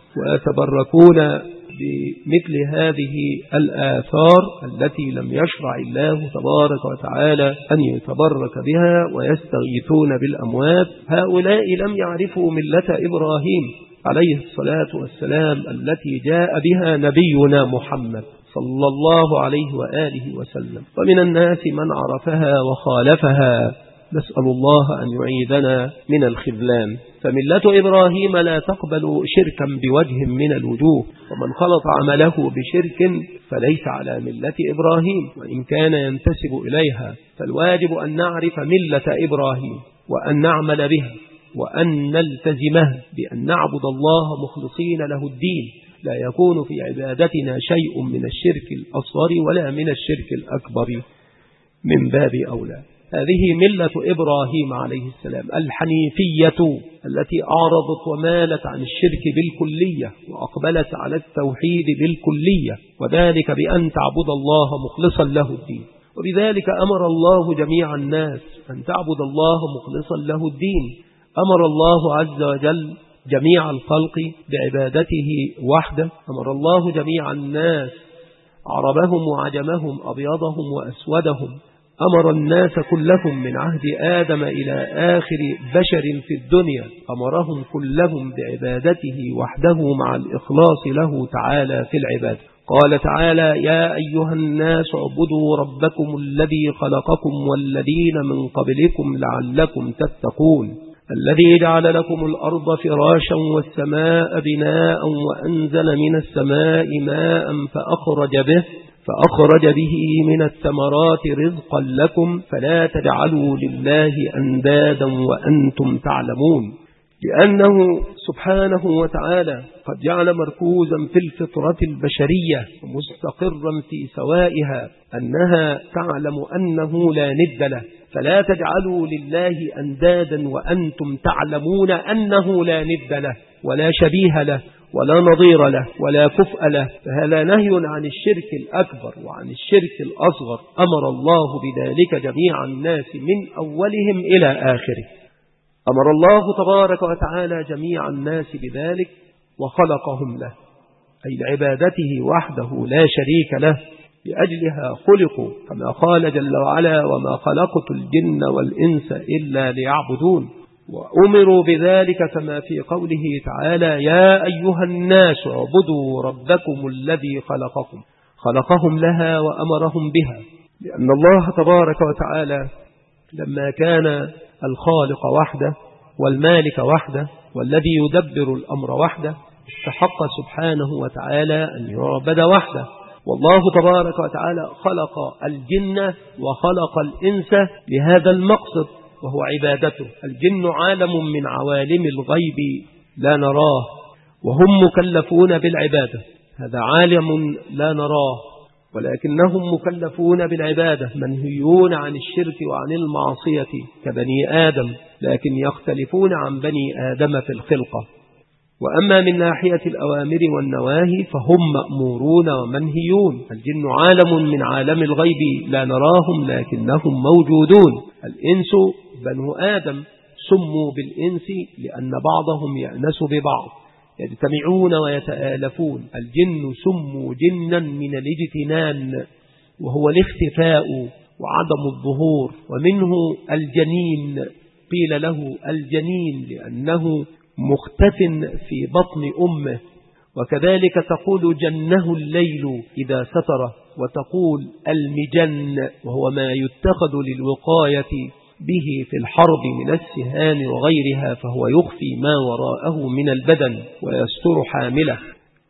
ويتبركون بمثل هذه الآثار التي لم يشرع الله تبارك وتعالى أن يتبرك بها، ويستغيثون بالأموات. هؤلاء لم يعرفوا ملة إبراهيم عليه الصلاة والسلام التي جاء بها نبينا محمد صلى الله عليه وآله وسلم. ومن الناس من عرفها وخالفها، نسأل الله أن يعيذنا من الخذلان. فملة إبراهيم لا تقبل شركا بوجه من الوجوه، ومن خلط عمله بشرك فليس على ملة إبراهيم وإن كان ينتسب إليها. فالواجب أن نعرف ملة إبراهيم وأن نعمل بها وأن نلتزمها، بأن نعبد الله مخلصين له الدين، لا يكون في عبادتنا شيء من الشرك الأصغر ولا من الشرك الأكبر من باب أولى. هذه ملة إبراهيم عليه السلام الحنيفية التي أعرضت ومالت عن الشرك بالكلية وأقبلت على التوحيد بالكلية، وذلك بأن تعبد الله مخلصا له الدين. وبذلك أمر الله جميع الناس أن تعبد الله مخلصا له الدين. أمر الله عز وجل جميع الخلق بعبادته وحده. أمر الله جميع الناس عربهم وعجمهم أبيضهم وأسودهم، أمر الناس كلهم من عهد آدم إلى آخر بشر في الدنيا، أمرهم كلهم بعبادته وحده مع الإخلاص له تعالى في العبادة. قال تعالى: يا أيها الناس اعبدوا ربكم الذي خلقكم والذين من قبلكم لعلكم تتقون، الذي جعل لكم الأرض فراشا والسماء بناء وأنزل من السماء ماء فأخرج به من الثمرات رزقا لكم فلا تجعلوا لله أندادا وأنتم تعلمون. لأنه سبحانه وتعالى قد جعل مركوزا في الفطرة البشرية مستقرا في سوائها أنها تعلم أنه لا ند له، فلا تجعلوا لله أندادا وأنتم تعلمون أنه لا ند له ولا شبيه له ولا نظير له ولا كفء له، فهذا نهي عن الشرك الأكبر وعن الشرك الأصغر. أمر الله بذلك جميع الناس من أولهم إلى آخره. أمر الله تبارك وتعالى جميع الناس بذلك وخلقهم له، أي لعبادته وحده لا شريك له، لأجلها خلقوا، كما قال جل وعلا: وما خلقت الجن والإنس إلا ليعبدون. وأمروا بذلك كما في قوله تعالى: يا أيها الناس اعبدوا ربكم الذي خلقهم لها وأمرهم بها. لأن الله تبارك وتعالى لما كان الخالق وحده والمالك وحده والذي يدبر الأمر وحده استحق سبحانه وتعالى أن يعبد وحده. والله تبارك وتعالى خلق الجن وخلق الإنس لهذا المقصد وهو عبادته. الجن عالم من عوالم الغيب لا نراه وهم مكلفون بالعبادة، هذا عالم لا نراه ولكنهم مكلفون بالعبادة، منهيون عن الشرك وعن المعصية كبني آدم، لكن يختلفون عن بني آدم في الخلقة. وأما من ناحية الأوامر والنواهي فهم مأمورون ومنهيون. الجن عالم من عالم الغيب لا نراهم لكنهم موجودون. الإنس بنو آدم سموا بالإنس لأن بعضهم يأنس ببعض، يجتمعون ويتآلفون. الجن سموا جنا من الاجتنان وهو الاختفاء وعدم الظهور، ومنه الجنين، قيل له الجنين لأنه مختف في بطن أمه. وكذلك تقول جنه الليل إذا ستره، وتقول المجن وهو ما يتخذ للوقاية به في الحرب من السهام وغيرها، فهو يخفي ما وراءه من البدن ويستر حامله.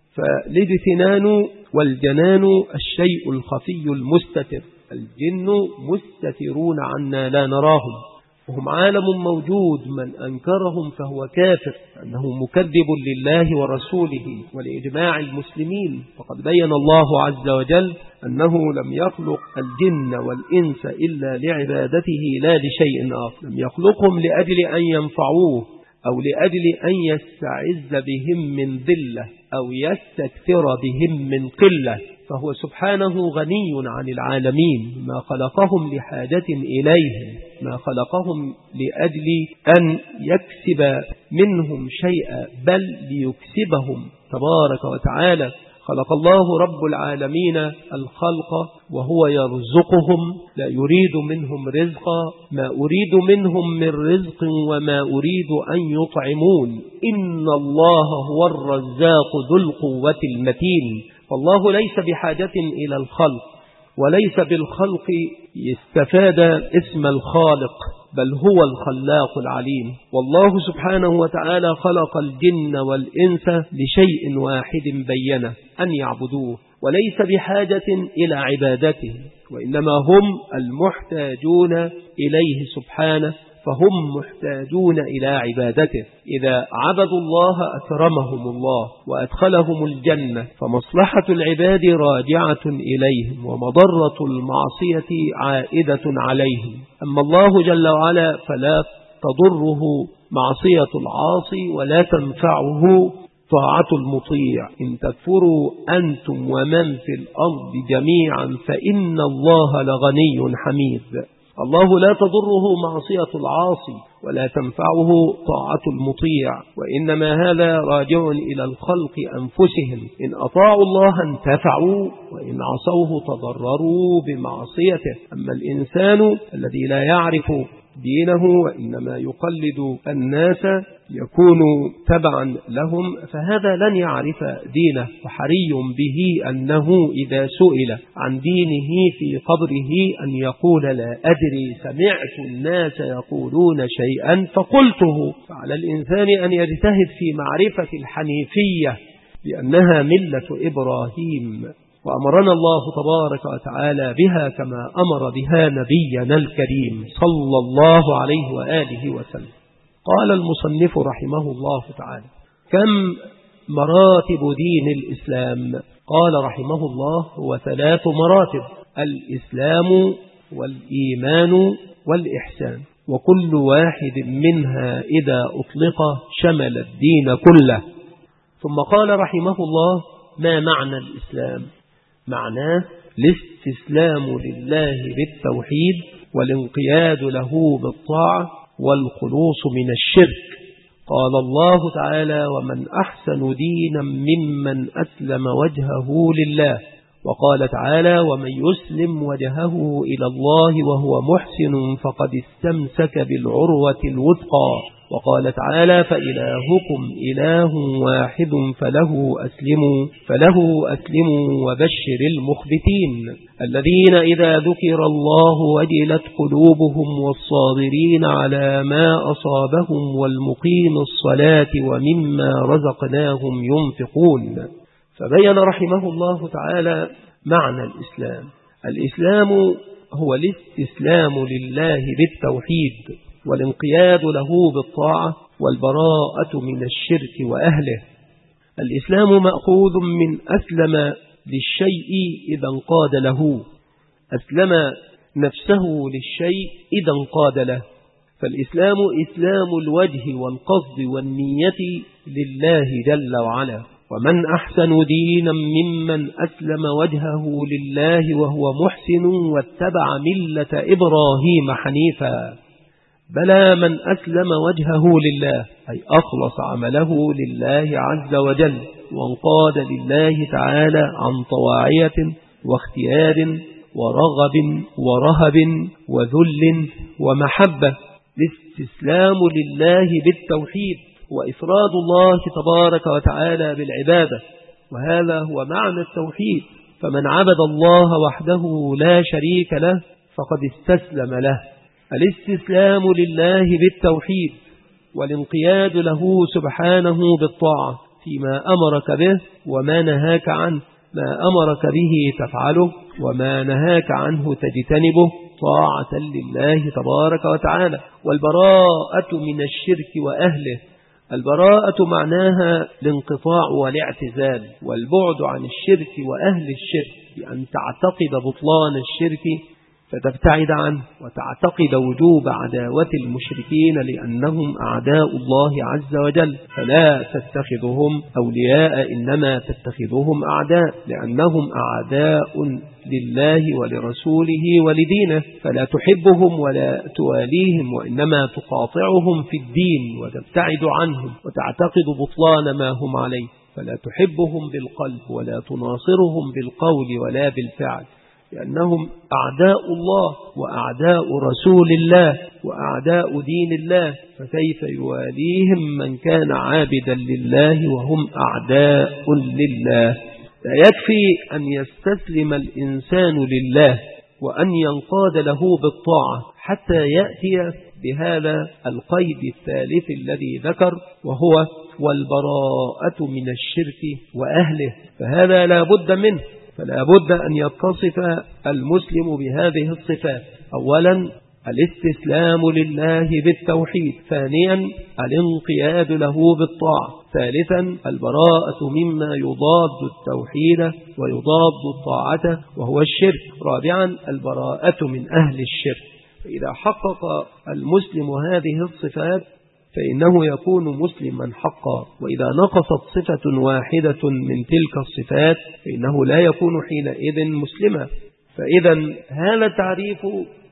فالاجتنان والجنان الشيء الخفي المستتر، الجن مستترون عنا لا نراهم، وهم عالم موجود، من أنكرهم فهو كافر، أنه مكذب لله ورسوله ولإجماع المسلمين. فقد بين الله عز وجل أنه لم يخلق الجن والإنس إلا لعبادته لا لشيء آخر، لم يخلقهم لأجل أن ينفعوه أو لأجل أن يستعز بهم من ذلة أو يستكثر بهم من قلة، فهو سبحانه غني عن العالمين، ما خلقهم لحاجة إليهم، ما خلقهم لأجل أن يكسب منهم شيئا، بل ليكسبهم تبارك وتعالى. خلق الله رب العالمين الخلق وهو يرزقهم، لا يريد منهم رزقا، ما أريد منهم من رزق وما أريد أن يطعمون، إن الله هو الرزاق ذو القوة المتين. فالله ليس بحاجة إلى الخلق، وليس بالخلق يستفاد اسم الخالق، بل هو الخلاق العليم. والله سبحانه وتعالى خلق الجن والإنس لشيء واحد بينه، أن يعبدوه، وليس بحاجة إلى عبادته، وإنما هم المحتاجون إليه سبحانه، فهم محتاجون إلى عبادته. إذا عبدوا الله أكرمهم الله وأدخلهم الجنة، فمصلحة العباد راجعة إليهم ومضرة المعصية عائدة عليهم. أما الله جل وعلا فلا تضره معصية العاصي ولا تنفعه طاعة المطيع. إن تكفروا أنتم ومن في الأرض جميعا فإن الله لغني حميد. الله لا تضره معصية العاصي ولا تنفعه طاعة المطيع، وإنما هذا راجع إلى الخلق أنفسهم، إن أطاعوا الله انتفعوا وإن عصوه تضرروا بمعصيته. أما الإنسان الذي لا يعرف دينه وإنما يقلد الناس يكون تبعا لهم، فهذا لن يعرف دينه، وحري به أنه إذا سئل عن دينه في قبره أن يقول لا أدري، سمعت الناس يقولون شيئا فقلته. فعلى الإنسان أن يجتهد في معرفة الحنيفية لأنها ملة إبراهيم، وأمرنا الله تبارك وتعالى بها كما أمر بها نبينا الكريم صلى الله عليه وآله وسلم. قال المصنف رحمه الله تعالى: كم مراتب دين الإسلام؟ قال رحمه الله: هو 3 مراتب: الإسلام والإيمان والإحسان، وكل واحد منها إذا أطلق شمل الدين كله. ثم قال رحمه الله: ما معنى الإسلام؟ معناه الاستسلام لله بالتوحيد والانقياد له بالطاعة والخلوص من الشرك. قال الله تعالى: ومن أحسن دينا ممن أسلم وجهه لله. وقال تعالى: ومن يسلم وجهه إلى الله وهو محسن فقد استمسك بالعروة الوثقى. وقال تعالى: فإلهكم إله واحد فله أسلموا وبشر المخبتين الذين إذا ذكر الله وجلت قلوبهم والصابرين على ما أصابهم والمقيم الصلاة ومما رزقناهم ينفقون. فبين رحمه الله تعالى معنى الإسلام. الإسلام هو الاستسلام لله بالتوحيد والانقياد له بالطاعة والبراءة من الشرك وأهله. الإسلام مأخوذ من أسلم للشيء إذا انقاد له، أسلم نفسه للشيء إذا انقاد له. فالإسلام إسلام الوجه والقصد والنية لله جل وعلا. ومن أحسن دينا ممن أسلم وجهه لله وهو محسن واتبع ملة إبراهيم حنيفا. بلى من أسلم وجهه لله أي أخلص عمله لله عز وجل وانقاد لله تعالى عن طواعية واختيار ورغب ورهب وذل ومحبة. الاستسلام لله بالتوحيد وإفراد الله تبارك وتعالى بالعبادة، وهذا هو معنى التوحيد. فمن عبد الله وحده لا شريك له فقد استسلم له. الاستسلام لله بالتوحيد والانقياد له سبحانه بالطاعة فيما أمرك به وما نهاك عنه، ما أمرك به تفعله وما نهاك عنه تجتنبه طاعة لله تبارك وتعالى. والبراءة من الشرك وأهله. البراءة معناها الانقطاع والاعتزال والبعد عن الشرك وأهل الشرك، بأن تعتقد بطلان الشرك فتبتعد عنه، وتعتقد وجوب عداوة المشركين لأنهم أعداء الله عز وجل، فلا تتخذهم أولياء إنما تتخذهم أعداء لأنهم أعداء لله ولرسوله ولدينه، فلا تحبهم ولا تواليهم وإنما تقاطعهم في الدين وتبتعد عنهم وتعتقد بطلان ما هم عليه، فلا تحبهم بالقلب ولا تناصرهم بالقول ولا بالفعل، لأنهم أعداء الله وأعداء رسول الله وأعداء دين الله، فكيف يواليهم من كان عابدا لله وهم أعداء لله؟ لا يكفي أن يستسلم الإنسان لله وأن ينقاد له بالطاعة حتى يأتي بهذا القيد الثالث الذي ذكر، وهو والبراءة من الشرك وأهله، فهذا لا بد منه. فلا بد أن يتصف المسلم بهذه الصفات: أولا الاستسلام لله بالتوحيد، ثانيا الانقياد له بالطاعة، ثالثا البراءة مما يضاد التوحيد ويضاد الطاعة وهو الشرك، رابعا البراءة من أهل الشرك. فإذا حقق المسلم هذه الصفات فإنه يكون مسلما حقا، وإذا نقصت صفة واحدة من تلك الصفات فإنه لا يكون حينئذ مسلما. فإذا هذا التعريف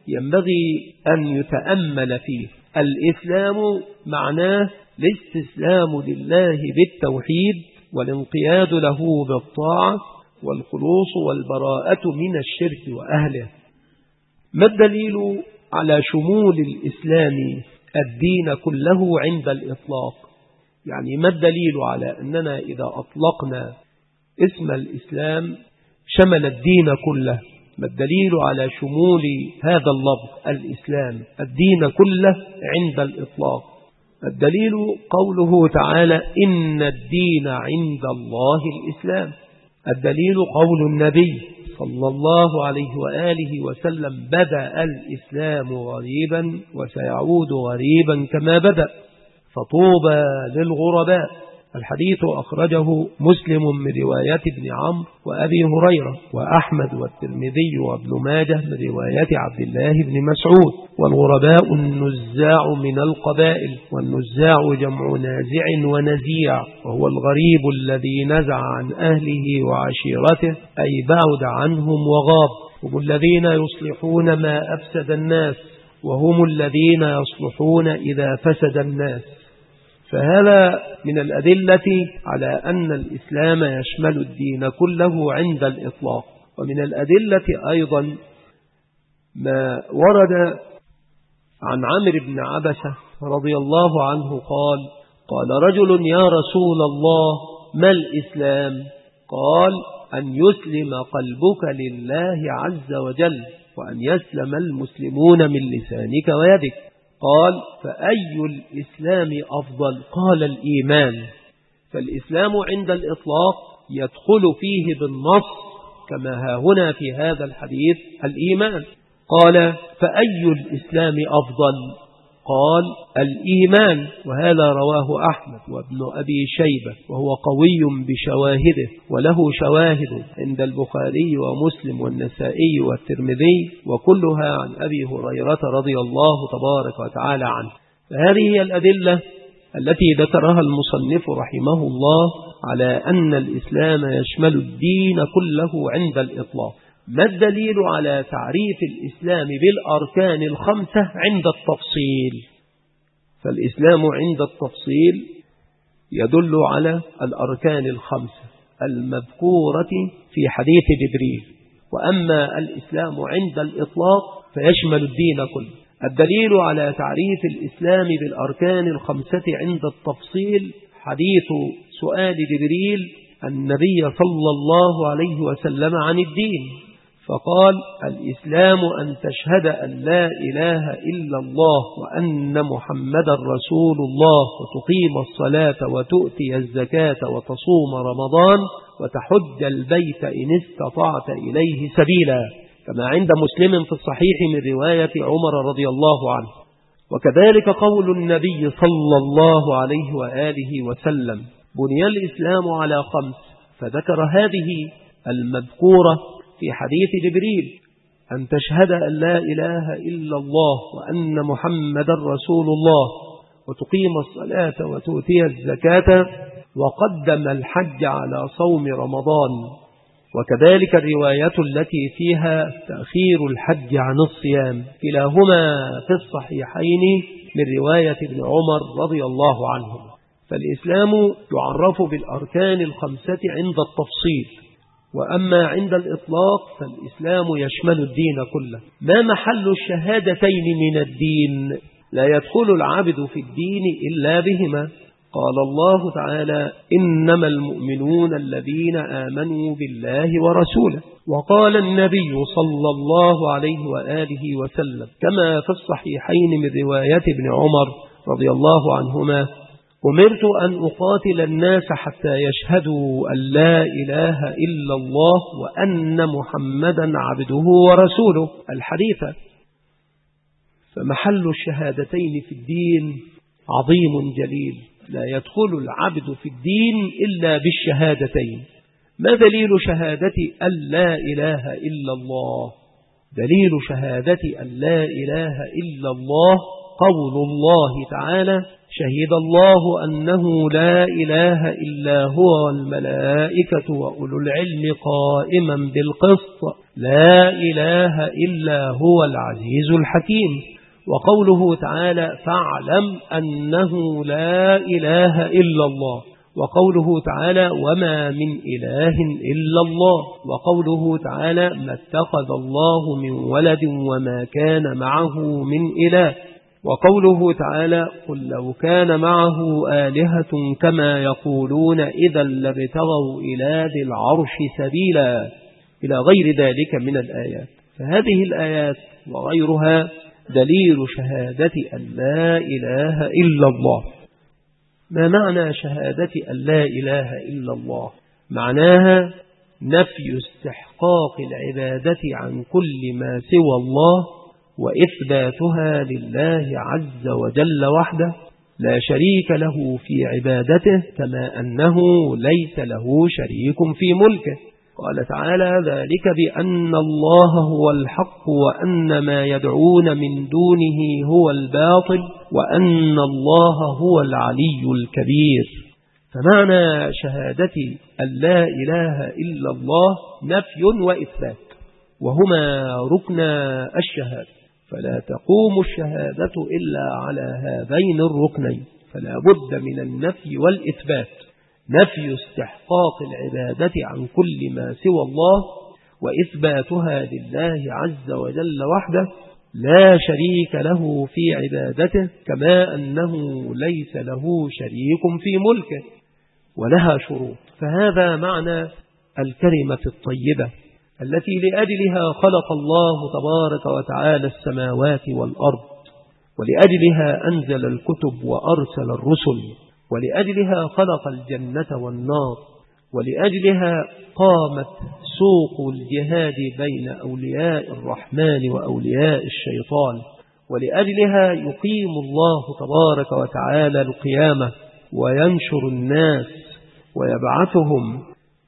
ينبغي أن يتأمل فيه. الإسلام معناه الاستسلام لله بالتوحيد والانقياد له بالطاعة والخلوص والبراءة من الشرك وأهله. ما الدليل على شمول الإسلام الدين كله عند الإطلاق؟ يعني ما الدليل على أننا إذا أطلقنا اسم الإسلام شمل الدين كله؟ ما الدليل على شمول هذا اللفظ الإسلام الدين كله عند الإطلاق؟ الدليل قوله تعالى إن الدين عند الله الإسلام. الدليل قول النبي صلى الله عليه وآله وسلم بدأ الإسلام غريبا وسيعود غريبا كما بدأ فطوبى للغرباء. الحديث أخرجه مسلم من رواية ابن عمرو وأبي هريرة وأحمد والترمذي وابن ماجه من رواية عبد الله بن مسعود. والغرباء النزاع من القبائل، والنزاع جمع نازع ونزيع، وهو الغريب الذي نزع عن أهله وعشيرته أي بعد عنهم وغاب. هم الذين يصلحون ما أفسد الناس، وهم الذين يصلحون إذا فسد الناس. فهذا من الأدلة على أن الإسلام يشمل الدين كله عند الإطلاق. ومن الأدلة أيضا ما ورد عن عمرو بن عبسة رضي الله عنه قال رجل يا رسول الله ما الإسلام؟ قال أن يسلم قلبك لله عز وجل وأن يسلم المسلمون من لسانك ويدك. قال فأي الإسلام أفضل؟ قال الإيمان. فالإسلام عند الإطلاق يدخل فيه بالنص كما ها هنا في هذا الحديث الإيمان. قال فأي الإسلام أفضل؟ قال الإيمان. وهذا رواه أحمد وابن أبي شيبة وهو قوي بشواهده، وله شواهد عند البخاري ومسلم والنسائي والترمذي، وكلها عن أبي هريرة رضي الله تبارك وتعالى عنه. فهذه هي الأدلة التي ذكرها المصنف رحمه الله على أن الإسلام يشمل الدين كله عند الإطلاق. ما الدليل على تعريف الإسلام بالأركان الخمسة عند التفصيل؟ فالإسلام عند التفصيل يدل على الأركان الخمسة المذكورة في حديث جبريل. وأما الإسلام عند الإطلاق فيشمل الدين كله. الدليل على تعريف الإسلام بالأركان الخمسة عند التفصيل حديث سؤال جبريل النبي صلى الله عليه وسلم عن الدين، فقال الإسلام أن تشهد أن لا إله إلا الله وأن محمدا رسول الله وتقيم الصلاة وتؤتي الزكاة وتصوم رمضان وتحج البيت إن استطعت إليه سبيلا، كما عند مسلم في الصحيح من رواية عمر رضي الله عنه. وكذلك قول النبي صلى الله عليه وآله وسلم بني الإسلام على خمس، فذكر هذه المذكورة في حديث جبريل أن تشهد أن لا إله إلا الله وأن محمدا رسول الله وتقيم الصلاة وتؤتي الزكاة، وقدم الحج على صوم رمضان. وكذلك الرواية التي فيها تأخير الحج عن الصيام، كلاهما في الصحيحين من رواية ابن عمر رضي الله عنهم. فالإسلام يعرف بالأركان الخمسة عند التفصيل. وأما عند الإطلاق فالإسلام يشمل الدين كله. ما محل الشهادتين من الدين؟ لا يدخل العبد في الدين إلا بهما. قال الله تعالى إنما المؤمنون الذين آمنوا بالله ورسوله. وقال النبي صلى الله عليه وآله وسلم كما في الصحيحين من رواية ابن عمر رضي الله عنهما أمرت أن أقاتل الناس حتى يشهدوا أن لا إله إلا الله وأن محمدا عبده ورسوله الحديث. فمحل الشهادتين في الدين عظيم جليل، لا يدخل العبد في الدين إلا بالشهادتين. ما دليل شهادة أن لا إله إلا الله؟ دليل شهادة أن لا إله إلا الله قول الله تعالى شهد الله أنه لا إله إلا هو والملائكة وأولو العلم قائما بالقسط لا إله إلا هو العزيز الحكيم. وقوله تعالى فاعلم أنه لا إله إلا الله. وقوله تعالى وما من إله إلا الله. وقوله تعالى ما اتخذ الله من ولد وما كان معه من إله. وقوله تعالى قل لو كان معه آلهة كما يقولون إذا لابتغوا إلى ذي العرش سبيلا إلى غير ذلك من الآيات. فهذه الآيات وغيرها دليل شهادة أن لا إله إلا الله. ما معنى شهادة أن لا إله إلا الله؟ معناها نفي استحقاق العبادة عن كل ما سوى الله وإثباتها لله عز وجل وحده لا شريك له في عبادته كما أنه ليس له شريك في ملكه. قال تعالى ذلك بأن الله هو الحق وأن ما يدعون من دونه هو الباطل وأن الله هو العلي الكبير. فمعنى شهادة أن لا إله إلا الله نفي وإثبات وهما ركن الشهادة، فلا تقوم الشهادة إلا على هذين الركنين، فلا بد من النفي والإثبات. نفي استحقاق العبادة عن كل ما سوى الله وإثباتها لله عز وجل وحده لا شريك له في عبادته كما أنه ليس له شريك في ملكه، ولها شروط. فهذا معنى الكلمة الطيبة التي لأجلها خلق الله تبارك وتعالى السماوات والأرض، ولأجلها أنزل الكتب وأرسل الرسل، ولأجلها خلق الجنة والنار، ولأجلها قامت سوق الجهاد بين أولياء الرحمن وأولياء الشيطان، ولأجلها يقيم الله تبارك وتعالى القيامة وينشر الناس ويبعثهم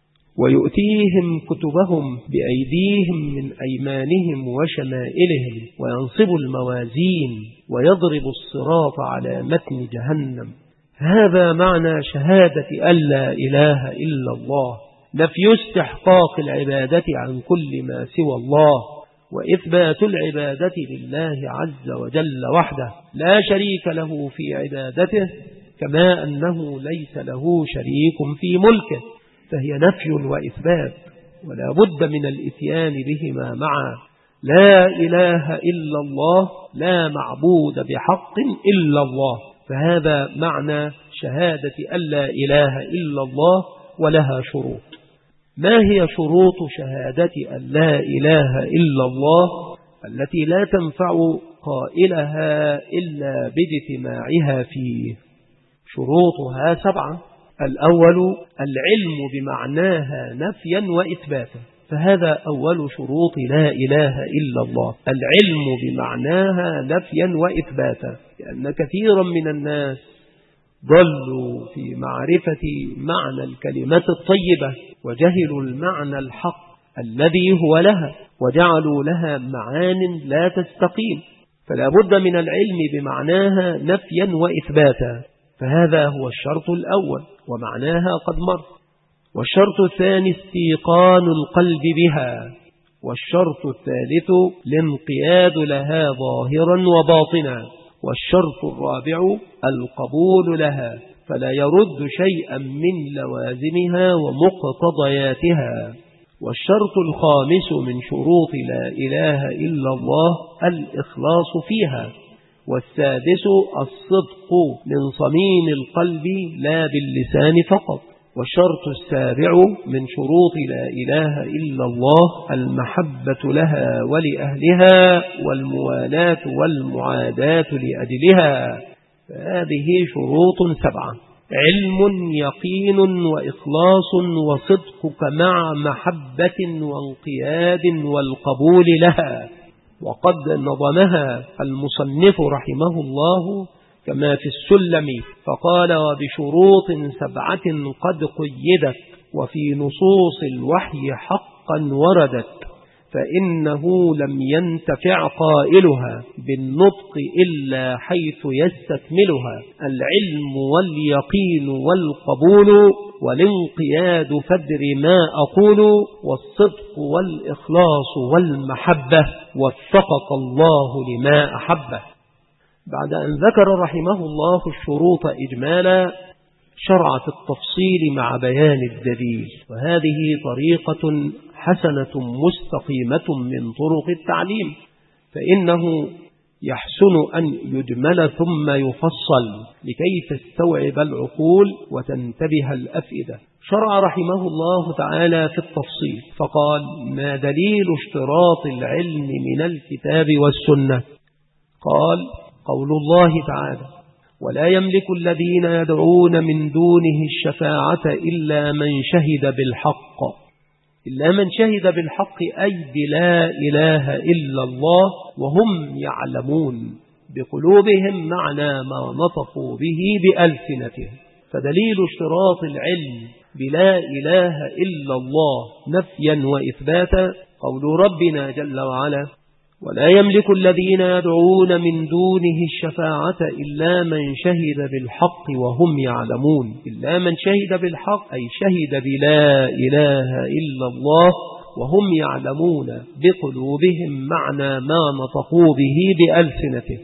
ويؤتيهم كتبهم بأيديهم من أيمانهم وشمائلهم وينصب الموازين ويضرب الصراط على متن جهنم. هذا معنى شهادة أن لا إله إلا الله، نفي استحقاق العبادة عن كل ما سوى الله وإثبات العبادة لله عز وجل وحده لا شريك له في عبادته كما أنه ليس له شريك في ملكه، فهي نفي وإثبات ولا بد من الإتيان بهما معا. لا إله إلا الله لا معبود بحق إلا الله، فهذا معنى شهادة أن لا إله إلا الله ولها شروط. ما هي شروط شهادة أن لا إله إلا الله التي لا تنفع قائلها إلا باجتماعها فيه؟ شروطها 7. الأول العلم بمعناها نفيا وإثباتا، فهذا أول شروط لا إله إلا الله، العلم بمعناها نفيا وإثباتا، لأن كثيرا من الناس ضلوا في معرفة معنى الكلمة الطيبة وجهلوا المعنى الحق الذي هو لها وجعلوا لها معان لا تستقيم، فلا بد من العلم بمعناها نفيا وإثباتا، فهذا هو الشرط الأول ومعناها قد مر. والشرط الثاني استيقان القلب بها، والشرط الثالث الانقياد لها ظاهرا وباطنا، والشرط الرابع القبول لها فلا يرد شيئا من لوازمها ومقتضياتها، والشرط الخامس من شروط لا إله إلا الله الإخلاص فيها، والسادس الصدق من صميم القلب لا باللسان فقط، والشرط السابع من شروط لا إله إلا الله المحبة لها ولأهلها والموالاة والمعاداة لأجلها، فهذه شروط 7: علم يقين وإخلاص وصدقك مع محبة وانقياد والقبول لها. وقد نظمها المصنف رحمه الله كما في السلم فقال وبشروط 7 قد قيدت وفي نصوص الوحي حقا وردت، فإنه لم ينتفع قائلها بالنطق إلا حيث يستكملها العلم واليقين والقبول والانقياد فدر ما أقول والصدق والإخلاص والمحبة وفقك الله لما أحبه. بعد أن ذكر رحمه الله الشروط إجمالا شرع في التفصيل مع بيان الدليل، وهذه طريقة حسنة مستقيمة من طرق التعليم، فإنه يحسن أن يجمل ثم يفصل لكي تستوعب العقول وتنتبه الأفئدة. شرع رحمه الله تعالى في التفصيل فقال: ما دليل اشتراط العلم من الكتاب والسنة؟ قال: قول الله تعالى: ولا يملك الذين يدعون من دونه الشفاعة إلا من شهد بالحق. إلا من شهد بالحق أي بلا إله إلا الله وهم يعلمون بقلوبهم معنى ما نطقوا به بألسنتهم. فدليل اشتراط العلم بلا إله إلا الله نفيا وإثباتا قول ربنا جل وعلا: ولا يملك الذين يدعون من دونه الشفاعة إلا من شهد بالحق وهم يعلمون. إلا من شهد بالحق أي شهد بلا إله إلا الله وهم يعلمون بقلوبهم معنى ما نطقوا به بألسنته.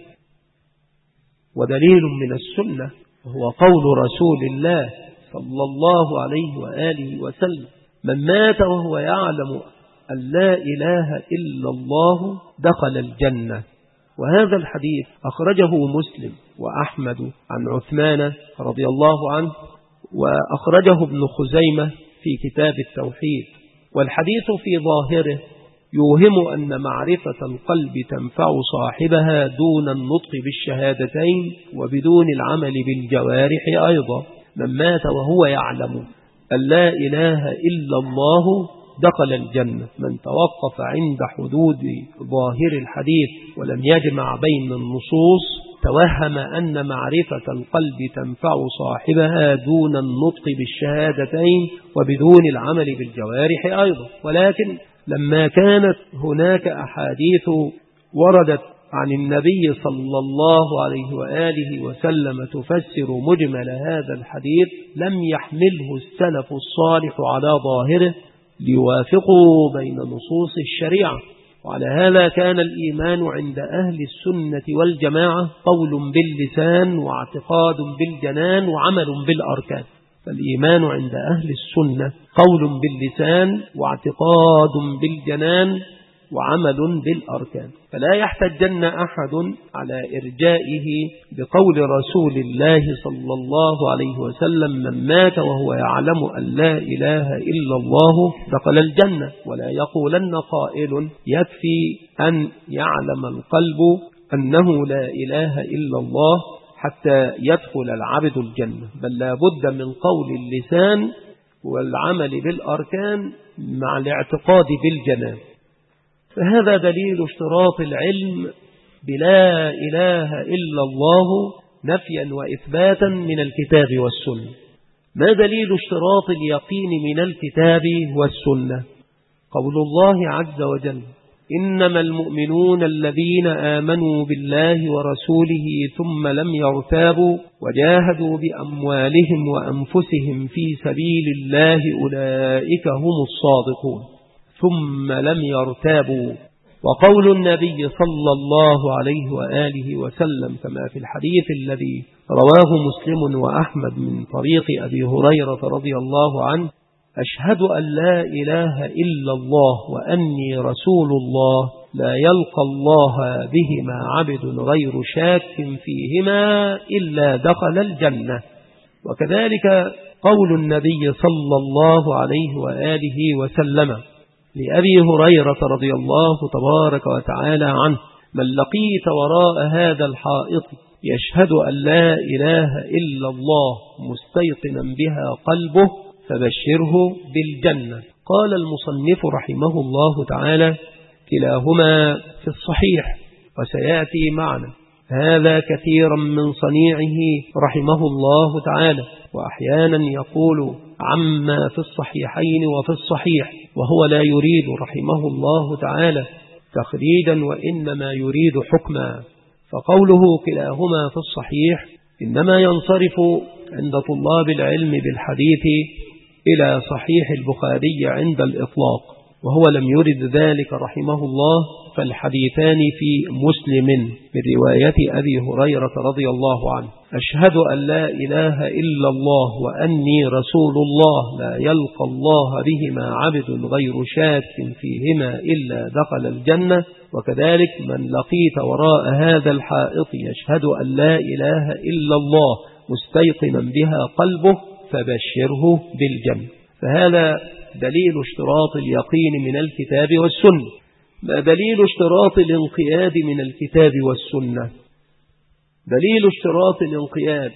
ودليل من السنة وهو قول رسول الله صلى الله عليه وآله وسلم: من مات وهو يعلم أن لا إله إلا الله دخل الجنة. وهذا الحديث أخرجه مسلم وأحمد عن عثمان رضي الله عنه، وأخرجه ابن خزيمة في كتاب التوحيد. والحديث في ظاهره يوهم أن معرفة القلب تنفع صاحبها دون النطق بالشهادتين وبدون العمل بالجوارح أيضا. من مات وهو يعلم أن لا إله إلا الله دخل الجنة. من توقف عند حدود ظاهر الحديث ولم يجمع بين النصوص توهم أن معرفة القلب تنفع صاحبها دون النطق بالشهادتين وبدون العمل بالجوارح أيضا. ولكن لما كانت هناك أحاديث وردت عن النبي صلى الله عليه وآله وسلم تفسر مجمل هذا الحديث لم يحمله السلف الصالح على ظاهره ليوافقوا بين نصوص الشريعة. وعلى هذا كان الإيمان عند أهل السنة والجماعة قول باللسان واعتقاد بالجنان وعمل بالأركان. فالإيمان عند أهل السنة قول باللسان واعتقاد بالجنان وعمل بالأركان. فلا يحتجن أحد على إرجائه بقول رسول الله صلى الله عليه وسلم: من مات وهو يعلم أن لا إله إلا الله دخل الجنة. ولا يقولن قائل: يكفي أن يعلم القلب أنه لا إله إلا الله حتى يدخل العبد الجنة، بل لا بد من قول اللسان والعمل بالأركان مع الاعتقاد بالجنان. فهذا دليل اشتراط العلم بلا إله إلا الله نفيا وإثباتا من الكتاب والسنة. ما دليل اشتراط اليقين من الكتاب والسنة؟ قول الله عز وجل: إنما المؤمنون الذين آمنوا بالله ورسوله ثم لم يرتابوا وجاهدوا بأموالهم وأنفسهم في سبيل الله أولئك هم الصادقون. ثم لم يرتابوا. وقول النبي صلى الله عليه وآله وسلم كما في الحديث الذي رواه مسلم وأحمد من طريق أبي هريرة رضي الله عنه: أشهد أن لا إله إلا الله وأني رسول الله لا يلقى الله بهما عبد غير شاك فيهما إلا دخل الجنة. وكذلك قول النبي صلى الله عليه وآله وسلم لأبي هريرة رضي الله تبارك وتعالى عنه: من لقيت وراء هذا الحائط يشهد أن لا إله إلا الله مستيقنا بها قلبه فبشره بالجنة. قال المصنف رحمه الله تعالى: كلاهما في الصحيح وسيأتي معنا هذا كثيرا من صنيعه رحمه الله تعالى. وأحيانا يقول عما في الصحيحين وفي الصحيح، وهو لا يريد رحمه الله تعالى تخريجا وإنما يريد حكما. فقوله كلاهما في الصحيح إنما ينصرف عند طلاب العلم بالحديث إلى صحيح البخاري عند الإطلاق، وهو لم يرد ذلك رحمه الله، فالحديثان في مسلم من رواية أبي هريرة رضي الله عنه: أشهد أن لا إله إلا الله وأني رسول الله لا يلقى الله بهما عبد غير شاك فيهما إلا دخل الجنة، وكذلك من لقيت وراء هذا الحائط يشهد أن لا إله إلا الله مستيقنا بها قلبه فبشره بالجنة. فهذا دليل اشتراط اليقين من الكتاب والسنة. ما دليل اشتراط الانقياد من الكتاب والسنة؟ دليل اشتراط الانقياد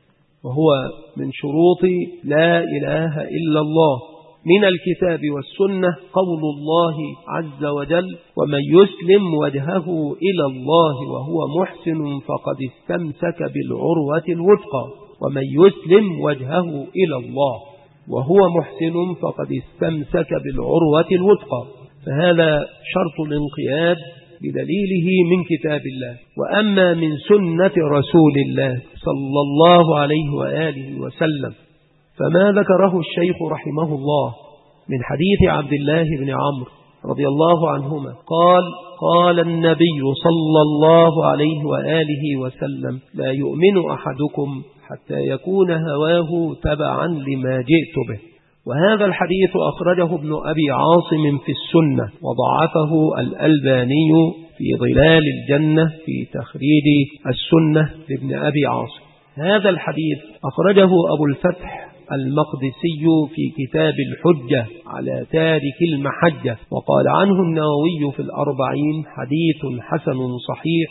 وهو من شروط لا إله إلا الله من الكتاب والسنة قول الله عز وجل: ومن يسلم وجهه إلى الله وهو محسن فقد استمسك بالعروة الوثقى. ومن يسلم وجهه إلى الله وهو محسن فقد استمسك بالعروة الوثقى. فهذا شرط الانقياد بدليله من كتاب الله. وأما من سنة رسول الله صلى الله عليه وآله وسلم فما ذكره الشيخ رحمه الله من حديث عبد الله بن عمرو رضي الله عنهما قال: قال النبي صلى الله عليه وآله وسلم: لا يؤمن أحدكم حتى يكون هواه تبعا لما جئت به. وهذا الحديث أخرجه ابن أبي عاصم في السنة، وضعفه الألباني في ظلال الجنة في تخريج السنة لابن أبي عاصم. هذا الحديث أخرجه أبو الفتح المقدسي في كتاب الحجة على تارك المحجة، وقال عنه النووي في الأربعين: حديث حسن صحيح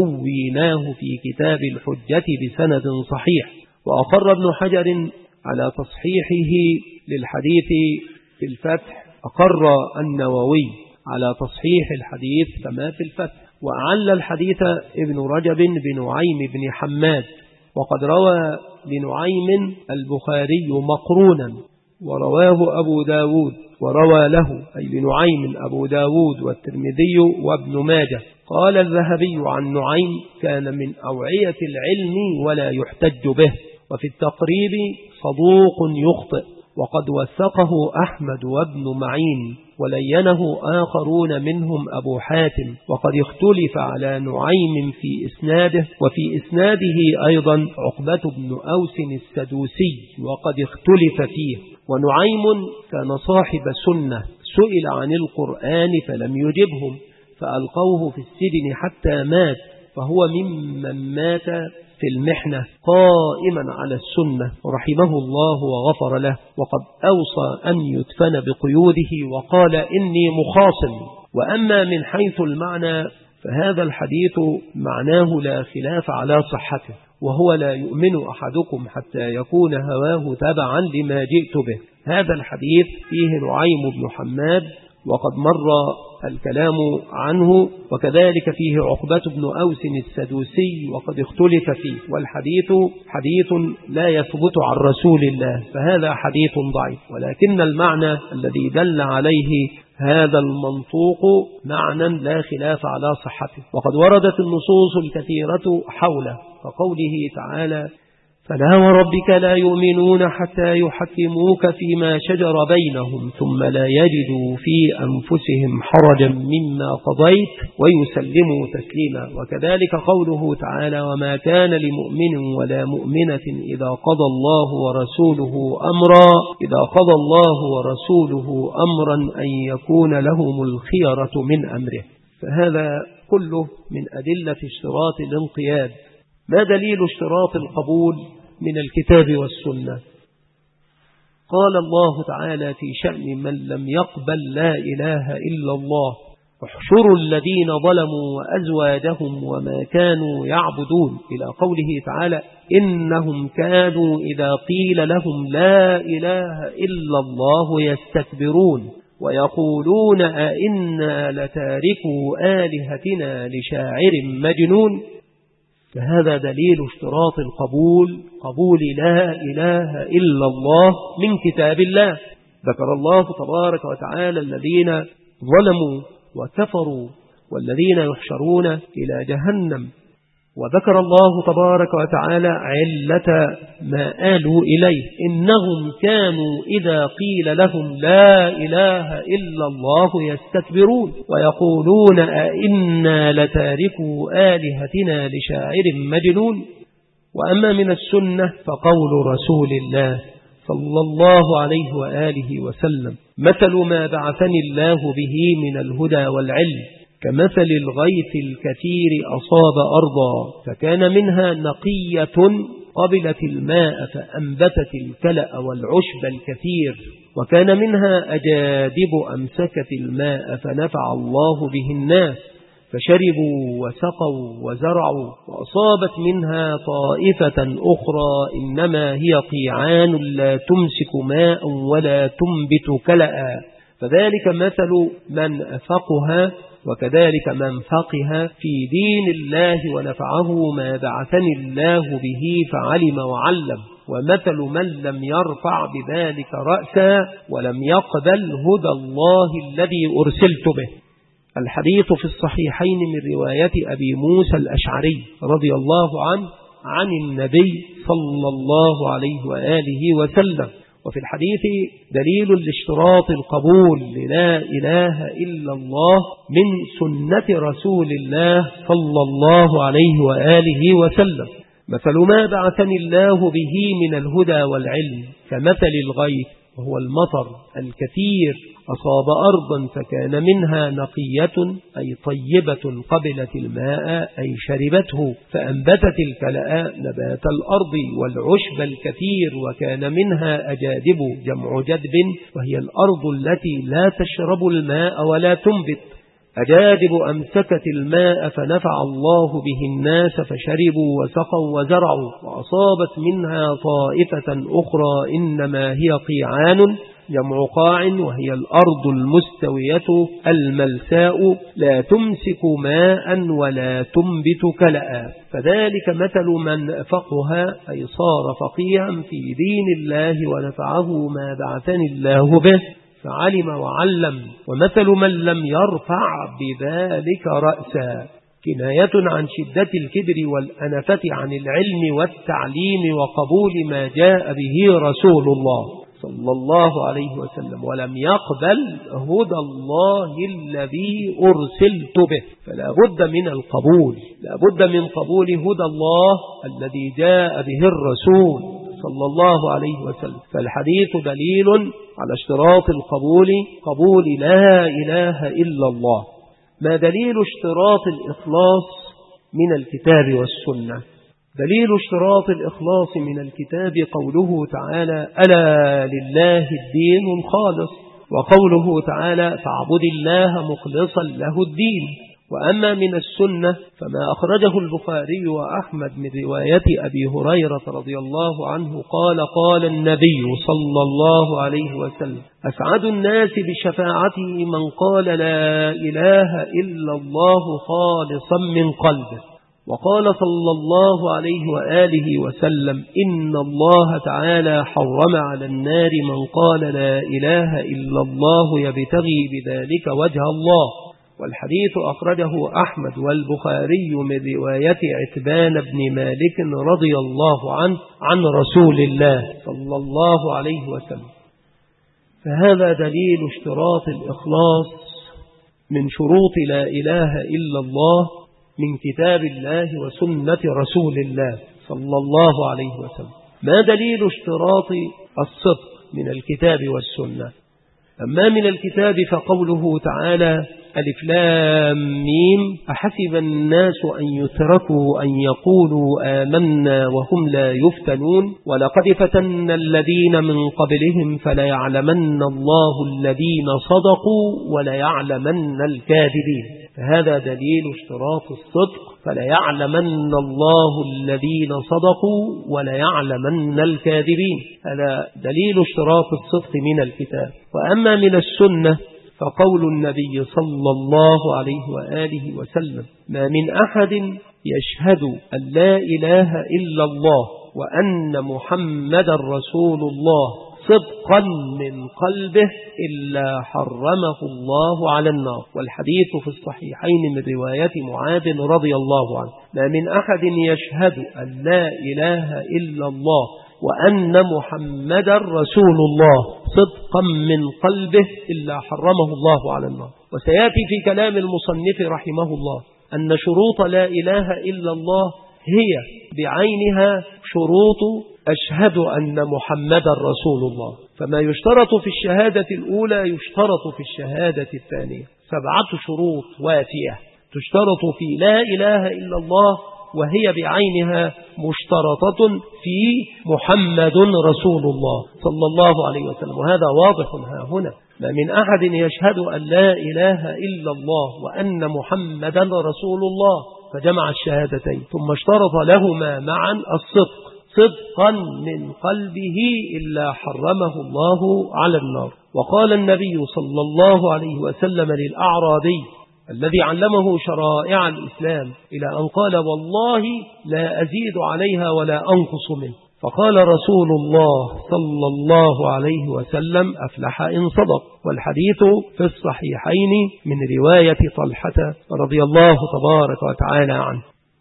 رويناه في كتاب الحجة بسند صحيح. وأقر ابن حجر على تصحيحه للحديث في الفتح، أقر النووي على تصحيح الحديث كما في الفتح. وأعل الحديث ابن رجب بنعيم بن حماد، وقد روى لنعيم البخاري مقرونا ورواه أبو داود، وروى له أي لنعيم أبو داود والترمذي وابن ماجه. قال الذهبي عن نعيم: كان من أوعية العلم ولا يحتج به. وفي التقريب: صدوق يخطئ، وقد وثقه أحمد وابن معين، ولينه آخرون منهم أبو حاتم. وقد اختلف على نعيم في إسناده، وفي إسناده أيضا عقبة بن أوس السدوسي، وقد اختلف فيه. ونعيم كان صاحب سنة، سئل عن القرآن فلم يجبهم، فألقوه في السجن حتى مات، فهو ممن مات في المحنة قائما على السنة رحمه الله وغفر له. وقد أوصى أن يدفن بقيوده وقال: إني مخاصم. وأما من حيث المعنى فهذا الحديث معناه لا خلاف على صحته، وهو: لا يؤمن أحدكم حتى يكون هواه تبعا لما جئت به. هذا الحديث فيه نعيم بن حماد، وقد مر الكلام عنه، وكذلك فيه عقبة بن أوس السدوسي، وقد اختلف فيه. والحديث حديث لا يثبت عن رسول الله، فهذا حديث ضعيف. ولكن المعنى الذي دل عليه هذا المنطوق معنى لا خلاف على صحته. وقد وردت النصوص الكثيرة حوله، كقوله تعالى: فلا وربك لا يؤمنون حتى يحكموك فيما شجر بينهم ثم لا يجدوا في أنفسهم حرجا مما قضيت ويسلموا تسليما. وكذلك قوله تعالى: وما كان لمؤمن ولا مؤمنة إذا قضى الله ورسوله أمرا أن يكون لهم الخيرة من أمره. فهذا كله من أدلة اشتراط الانقياد. ما دليل اشتراط القبول من الكتاب والسنة؟ قال الله تعالى في شأن من لم يقبل لا إله إلا الله: احشروا الذين ظلموا وأزواجهم وما كانوا يعبدون، إلى قوله تعالى: إنهم كانوا إذا قيل لهم لا إله إلا الله يستكبرون ويقولون أئنا لتاركوا آلهتنا لشاعر مجنون. فهذا دليل اشتراط القبول، قبول لا إله إلا الله من كتاب الله. ذكر الله تبارك وتعالى الذين ظلموا وكفروا والذين يحشرون إلى جهنم، وذكر الله تبارك وتعالى علة ما آلوا إليه، إنهم كانوا إذا قيل لهم لا إله إلا الله يستكبرون ويقولون أئنا لتاركوا آلهتنا لشاعر مجنون. وأما من السنة فقول رسول الله صلى الله عليه وآله وسلم: مثل ما بعثني الله به من الهدى والعلم كمثل الغيث الكثير أصاب أرضا فكان منها نقية قبلت الماء فأنبتت الكلأ والعشب الكثير، وكان منها أجادب أمسكت الماء فنفع الله به الناس فشربوا وسقوا وزرعوا، وأصابت منها طائفة أخرى إنما هي قيعان لا تمسك ماء ولا تنبت كلأ، فذلك مثل من أفقها وكذلك من فقه في دين الله ونفعه ما بعثني الله به فعلم وعلم، ومثل من لم يرفع بذلك رأسا ولم يقبل هدى الله الذي أرسلت به. الحديث في الصحيحين من رواية أبي موسى الأشعري رضي الله عنه عن النبي صلى الله عليه وآله وسلم. وفي الحديث دليل لاشتراط القبول للا إله إلا الله من سنة رسول الله صلى الله عليه وآله وسلم: مثل ما بعثني الله به من الهدى والعلم كمثل الغيث وهو المطر الكثير أصاب أرضا فكان منها نقية أي طيبة قبلت الماء أي شربته فأنبتت الكلأ نبات الأرض والعشب الكثير، وكان منها أجادب جمع جدب وهي الأرض التي لا تشرب الماء ولا تنبت. أجادب أمسكت الماء فنفع الله به الناس فشربوا وسقوا وزرعوا، وأصابت منها طائفة أخرى إنما هي قيعان جمع قاع وهي الأرض المستوية الملساء لا تمسك ماء ولا تنبت كلأ، فذلك مثل من فقها أي صار فقيها في دين الله ونفعه ما بعثني الله به فعلم وعلم، ومثل من لم يرفع بذلك رأسا كناية عن شدة الكبر والأنفة عن العلم والتعليم وقبول ما جاء به رسول الله صلى الله عليه وسلم ولم يقبل هدى الله الذي أرسلت به، فلا بد من القبول، لا بد من قبول هدى الله الذي جاء به الرسول صلى الله عليه وسلم. فالحديث دليل على اشتراط القبول، قبول لا إله إلا الله. ما دليل اشتراط الإخلاص من الكتاب والسنة؟ دليل اشتراط الإخلاص من الكتاب قوله تعالى: ألا لله الدين الخالص، وقوله تعالى: فاعبد الله مخلصا له الدين. وأما من السنة فما أخرجه البخاري وأحمد من رواية أبي هريرة رضي الله عنه قال: قال النبي صلى الله عليه وسلم: أسعد الناس بشفاعته من قال لا إله إلا الله خالصا من قلبه. وقال صلى الله عليه وآله وسلم: إن الله تعالى حرم على النار من قال لا إله إلا الله يبتغي بذلك وجه الله. والحديث أخرجه أحمد والبخاري من رواية عتبان بن مالك رضي الله عنه عن رسول الله صلى الله عليه وسلم. فهذا دليل اشتراط الإخلاص من شروط لا إله إلا الله من كتاب الله وسنة رسول الله صلى الله عليه وسلم. ما دليل اشتراط الصدق من الكتاب والسنة؟ أما من الكتاب فقوله تعالى: ألف لام ميم أحسب الناس أن يتركوا أن يقولوا آمنا وهم لا يفتنون ولقد فتنا الذين من قبلهم فليعلمن الله الذين صدقوا وليعلمن الكاذبين. فهذا دليل اشتراط الصدق، فليعلمن الله الذين صدقوا وليعلمن الكاذبين. هذا دليل اشتراط الصدق من الكتاب. وأما من السنة فقول النبي صلى الله عليه وآله وسلم: ما من أحد يشهد أن لا إله إلا الله وأن محمد رسول الله صدقا من قلبه إلا حرمه الله على النار. والحديث في الصحيحين من رواية معاذ رضي الله عنه: ما من أحد يشهد أن لا إله إلا الله وأن محمد رسول الله صدقا من قلبه إلا حرمه الله على النار. وسيأتي في كلام المصنف رحمه الله أن شروط لا إله إلا الله هي بعينها شروط أشهد أن محمد رسول الله. فما يشترط في الشهادة الأولى يشترط في الشهادة الثانية. 7 شروط وافية تشترط في لا إله إلا الله، وهي بعينها مشترطة في محمد رسول الله صلى الله عليه وسلم. وهذا واضح ها هنا: ما من أحد يشهد أن لا إله إلا الله وأن محمدا رسول الله، فجمع الشهادتين ثم اشترط لهما معا الصدق صدقا من قلبه إلا حرمه الله على النار. وقال النبي صلى الله عليه وسلم للأعرابي الذي علمه شرائع الإسلام إلى أن قال: والله لا أزيد عليها ولا أنقص منه. فقال رسول الله صلى الله عليه وسلم: أفلح إن صدق. والحديث في الصحيحين من رواية طلحة رضي الله تبارك وتعالى عنه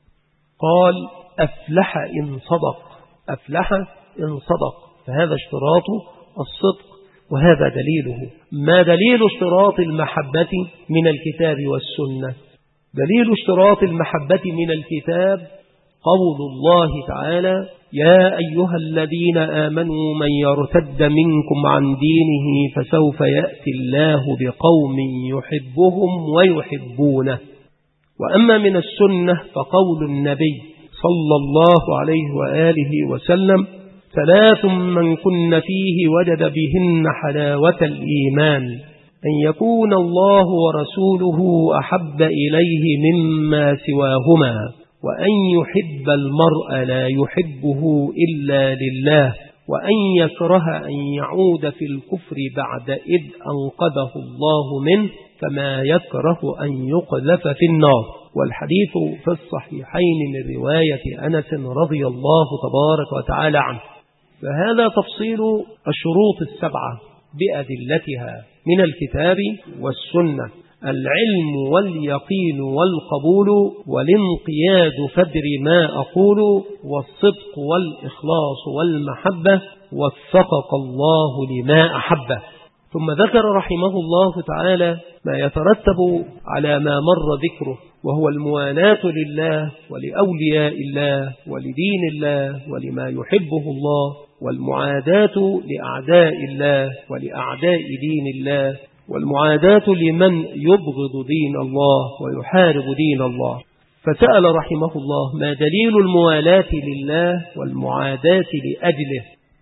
قال: أفلح إن صدق. أفلح إن صدق، فهذا اشتراط الصدق، وهذا دليله. ما دليل اشتراط المحبة من الكتاب والسنة؟ دليل اشتراط المحبة من الكتاب قول الله تعالى: يا أيها الذين آمنوا من يرتد منكم عن دينه فسوف يأتي الله بقوم يحبهم ويحبونه. وأما من السنة فقول النبي صلى الله عليه وآله وسلم: 3 من كن فيه وجد بهن حلاوة الإيمان: أن يكون الله ورسوله أحب إليه مما سواهما، وأن يحب المرء لا يحبه إلا لله، وأن يكره أن يعود في الكفر بعد إذ أنقذه الله منه كما يكره أن يقذف في النار. والحديث في الصحيحين من رواية أنس رضي الله تبارك وتعالى عنه. فهذا تفصيل الشروط 7 بأدلتها من الكتاب والسنة: العلم واليقين والقبول والانقياد فدر ما أقول والصدق والإخلاص والمحبة وفقك الله لما أحبه. ثم ذكر رحمه الله تعالى ما يترتب على ما مر ذكره، وهو الموالاة لله ولأولياء الله ولدين الله ولما يحبه الله، والمعاداة لأعداء الله ولأعداء دين الله، والمعاداة لمن يبغض دين الله ويحارب دين الله. فسأل رحمه الله: ما دليل الموالاة لله والمعاداة لأجله؟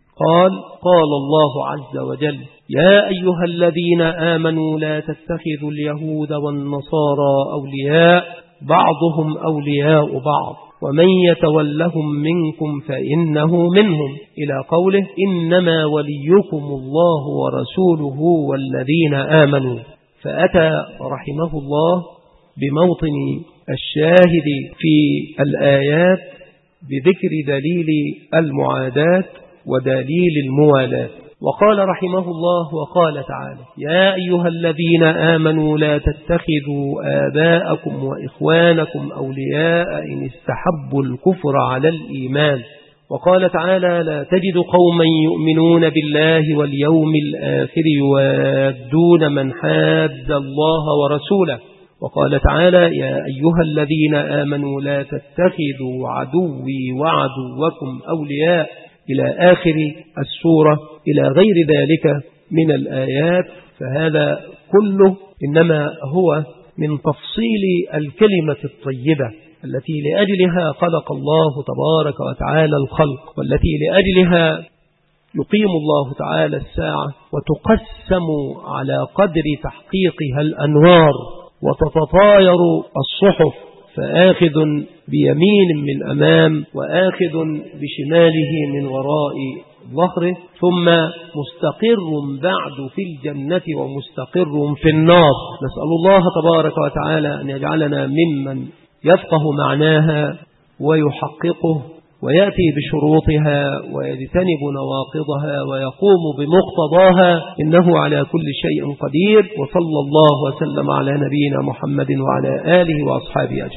قال الله عز وجل: يا أيها الذين آمنوا لا تتخذوا اليهود والنصارى أولياء بعضهم أولياء بعض ومن يتولهم منكم فإنه منهم، إلى قوله: إنما وليكم الله ورسوله والذين آمنوا. فأتى رحمه الله بموطن الشاهد في الآيات بذكر دليل المعاداة ودليل الموالاة. وقال رحمه الله: وقال تعالى: يا أيها الذين آمنوا لا تتخذوا آباءكم وإخوانكم أولياء إن استحبوا الكفر على الإيمان. وقال تعالى: لا تجد قوما يؤمنون بالله واليوم الآخر يوادون من حاد الله ورسوله. وقال تعالى: يا أيها الذين آمنوا لا تتخذوا عدوي وعدوكم أولياء، إلى آخر السورة، إلى غير ذلك من الآيات. فهذا كله إنما هو من تفصيل الكلمة الطيبة التي لأجلها خلق الله تبارك وتعالى الخلق، والتي لأجلها يقيم الله تعالى الساعة وتقسم على قدر تحقيقها الأنوار وتتطاير الصحف، فآخذ بيمين من أمام وآخذ بشماله من وراء ظهره، ثم مستقر بعد في الجنة ومستقر في النار. نسأل الله تبارك وتعالى أن يجعلنا ممن يفقه معناها ويحققه ويأتي بشروطها ويجتنب نواقضها ويقوم بمقتضاها، إنه على كل شيء قدير. وصلى الله وسلم على نبينا محمد وعلى آله وأصحابه أجمعين.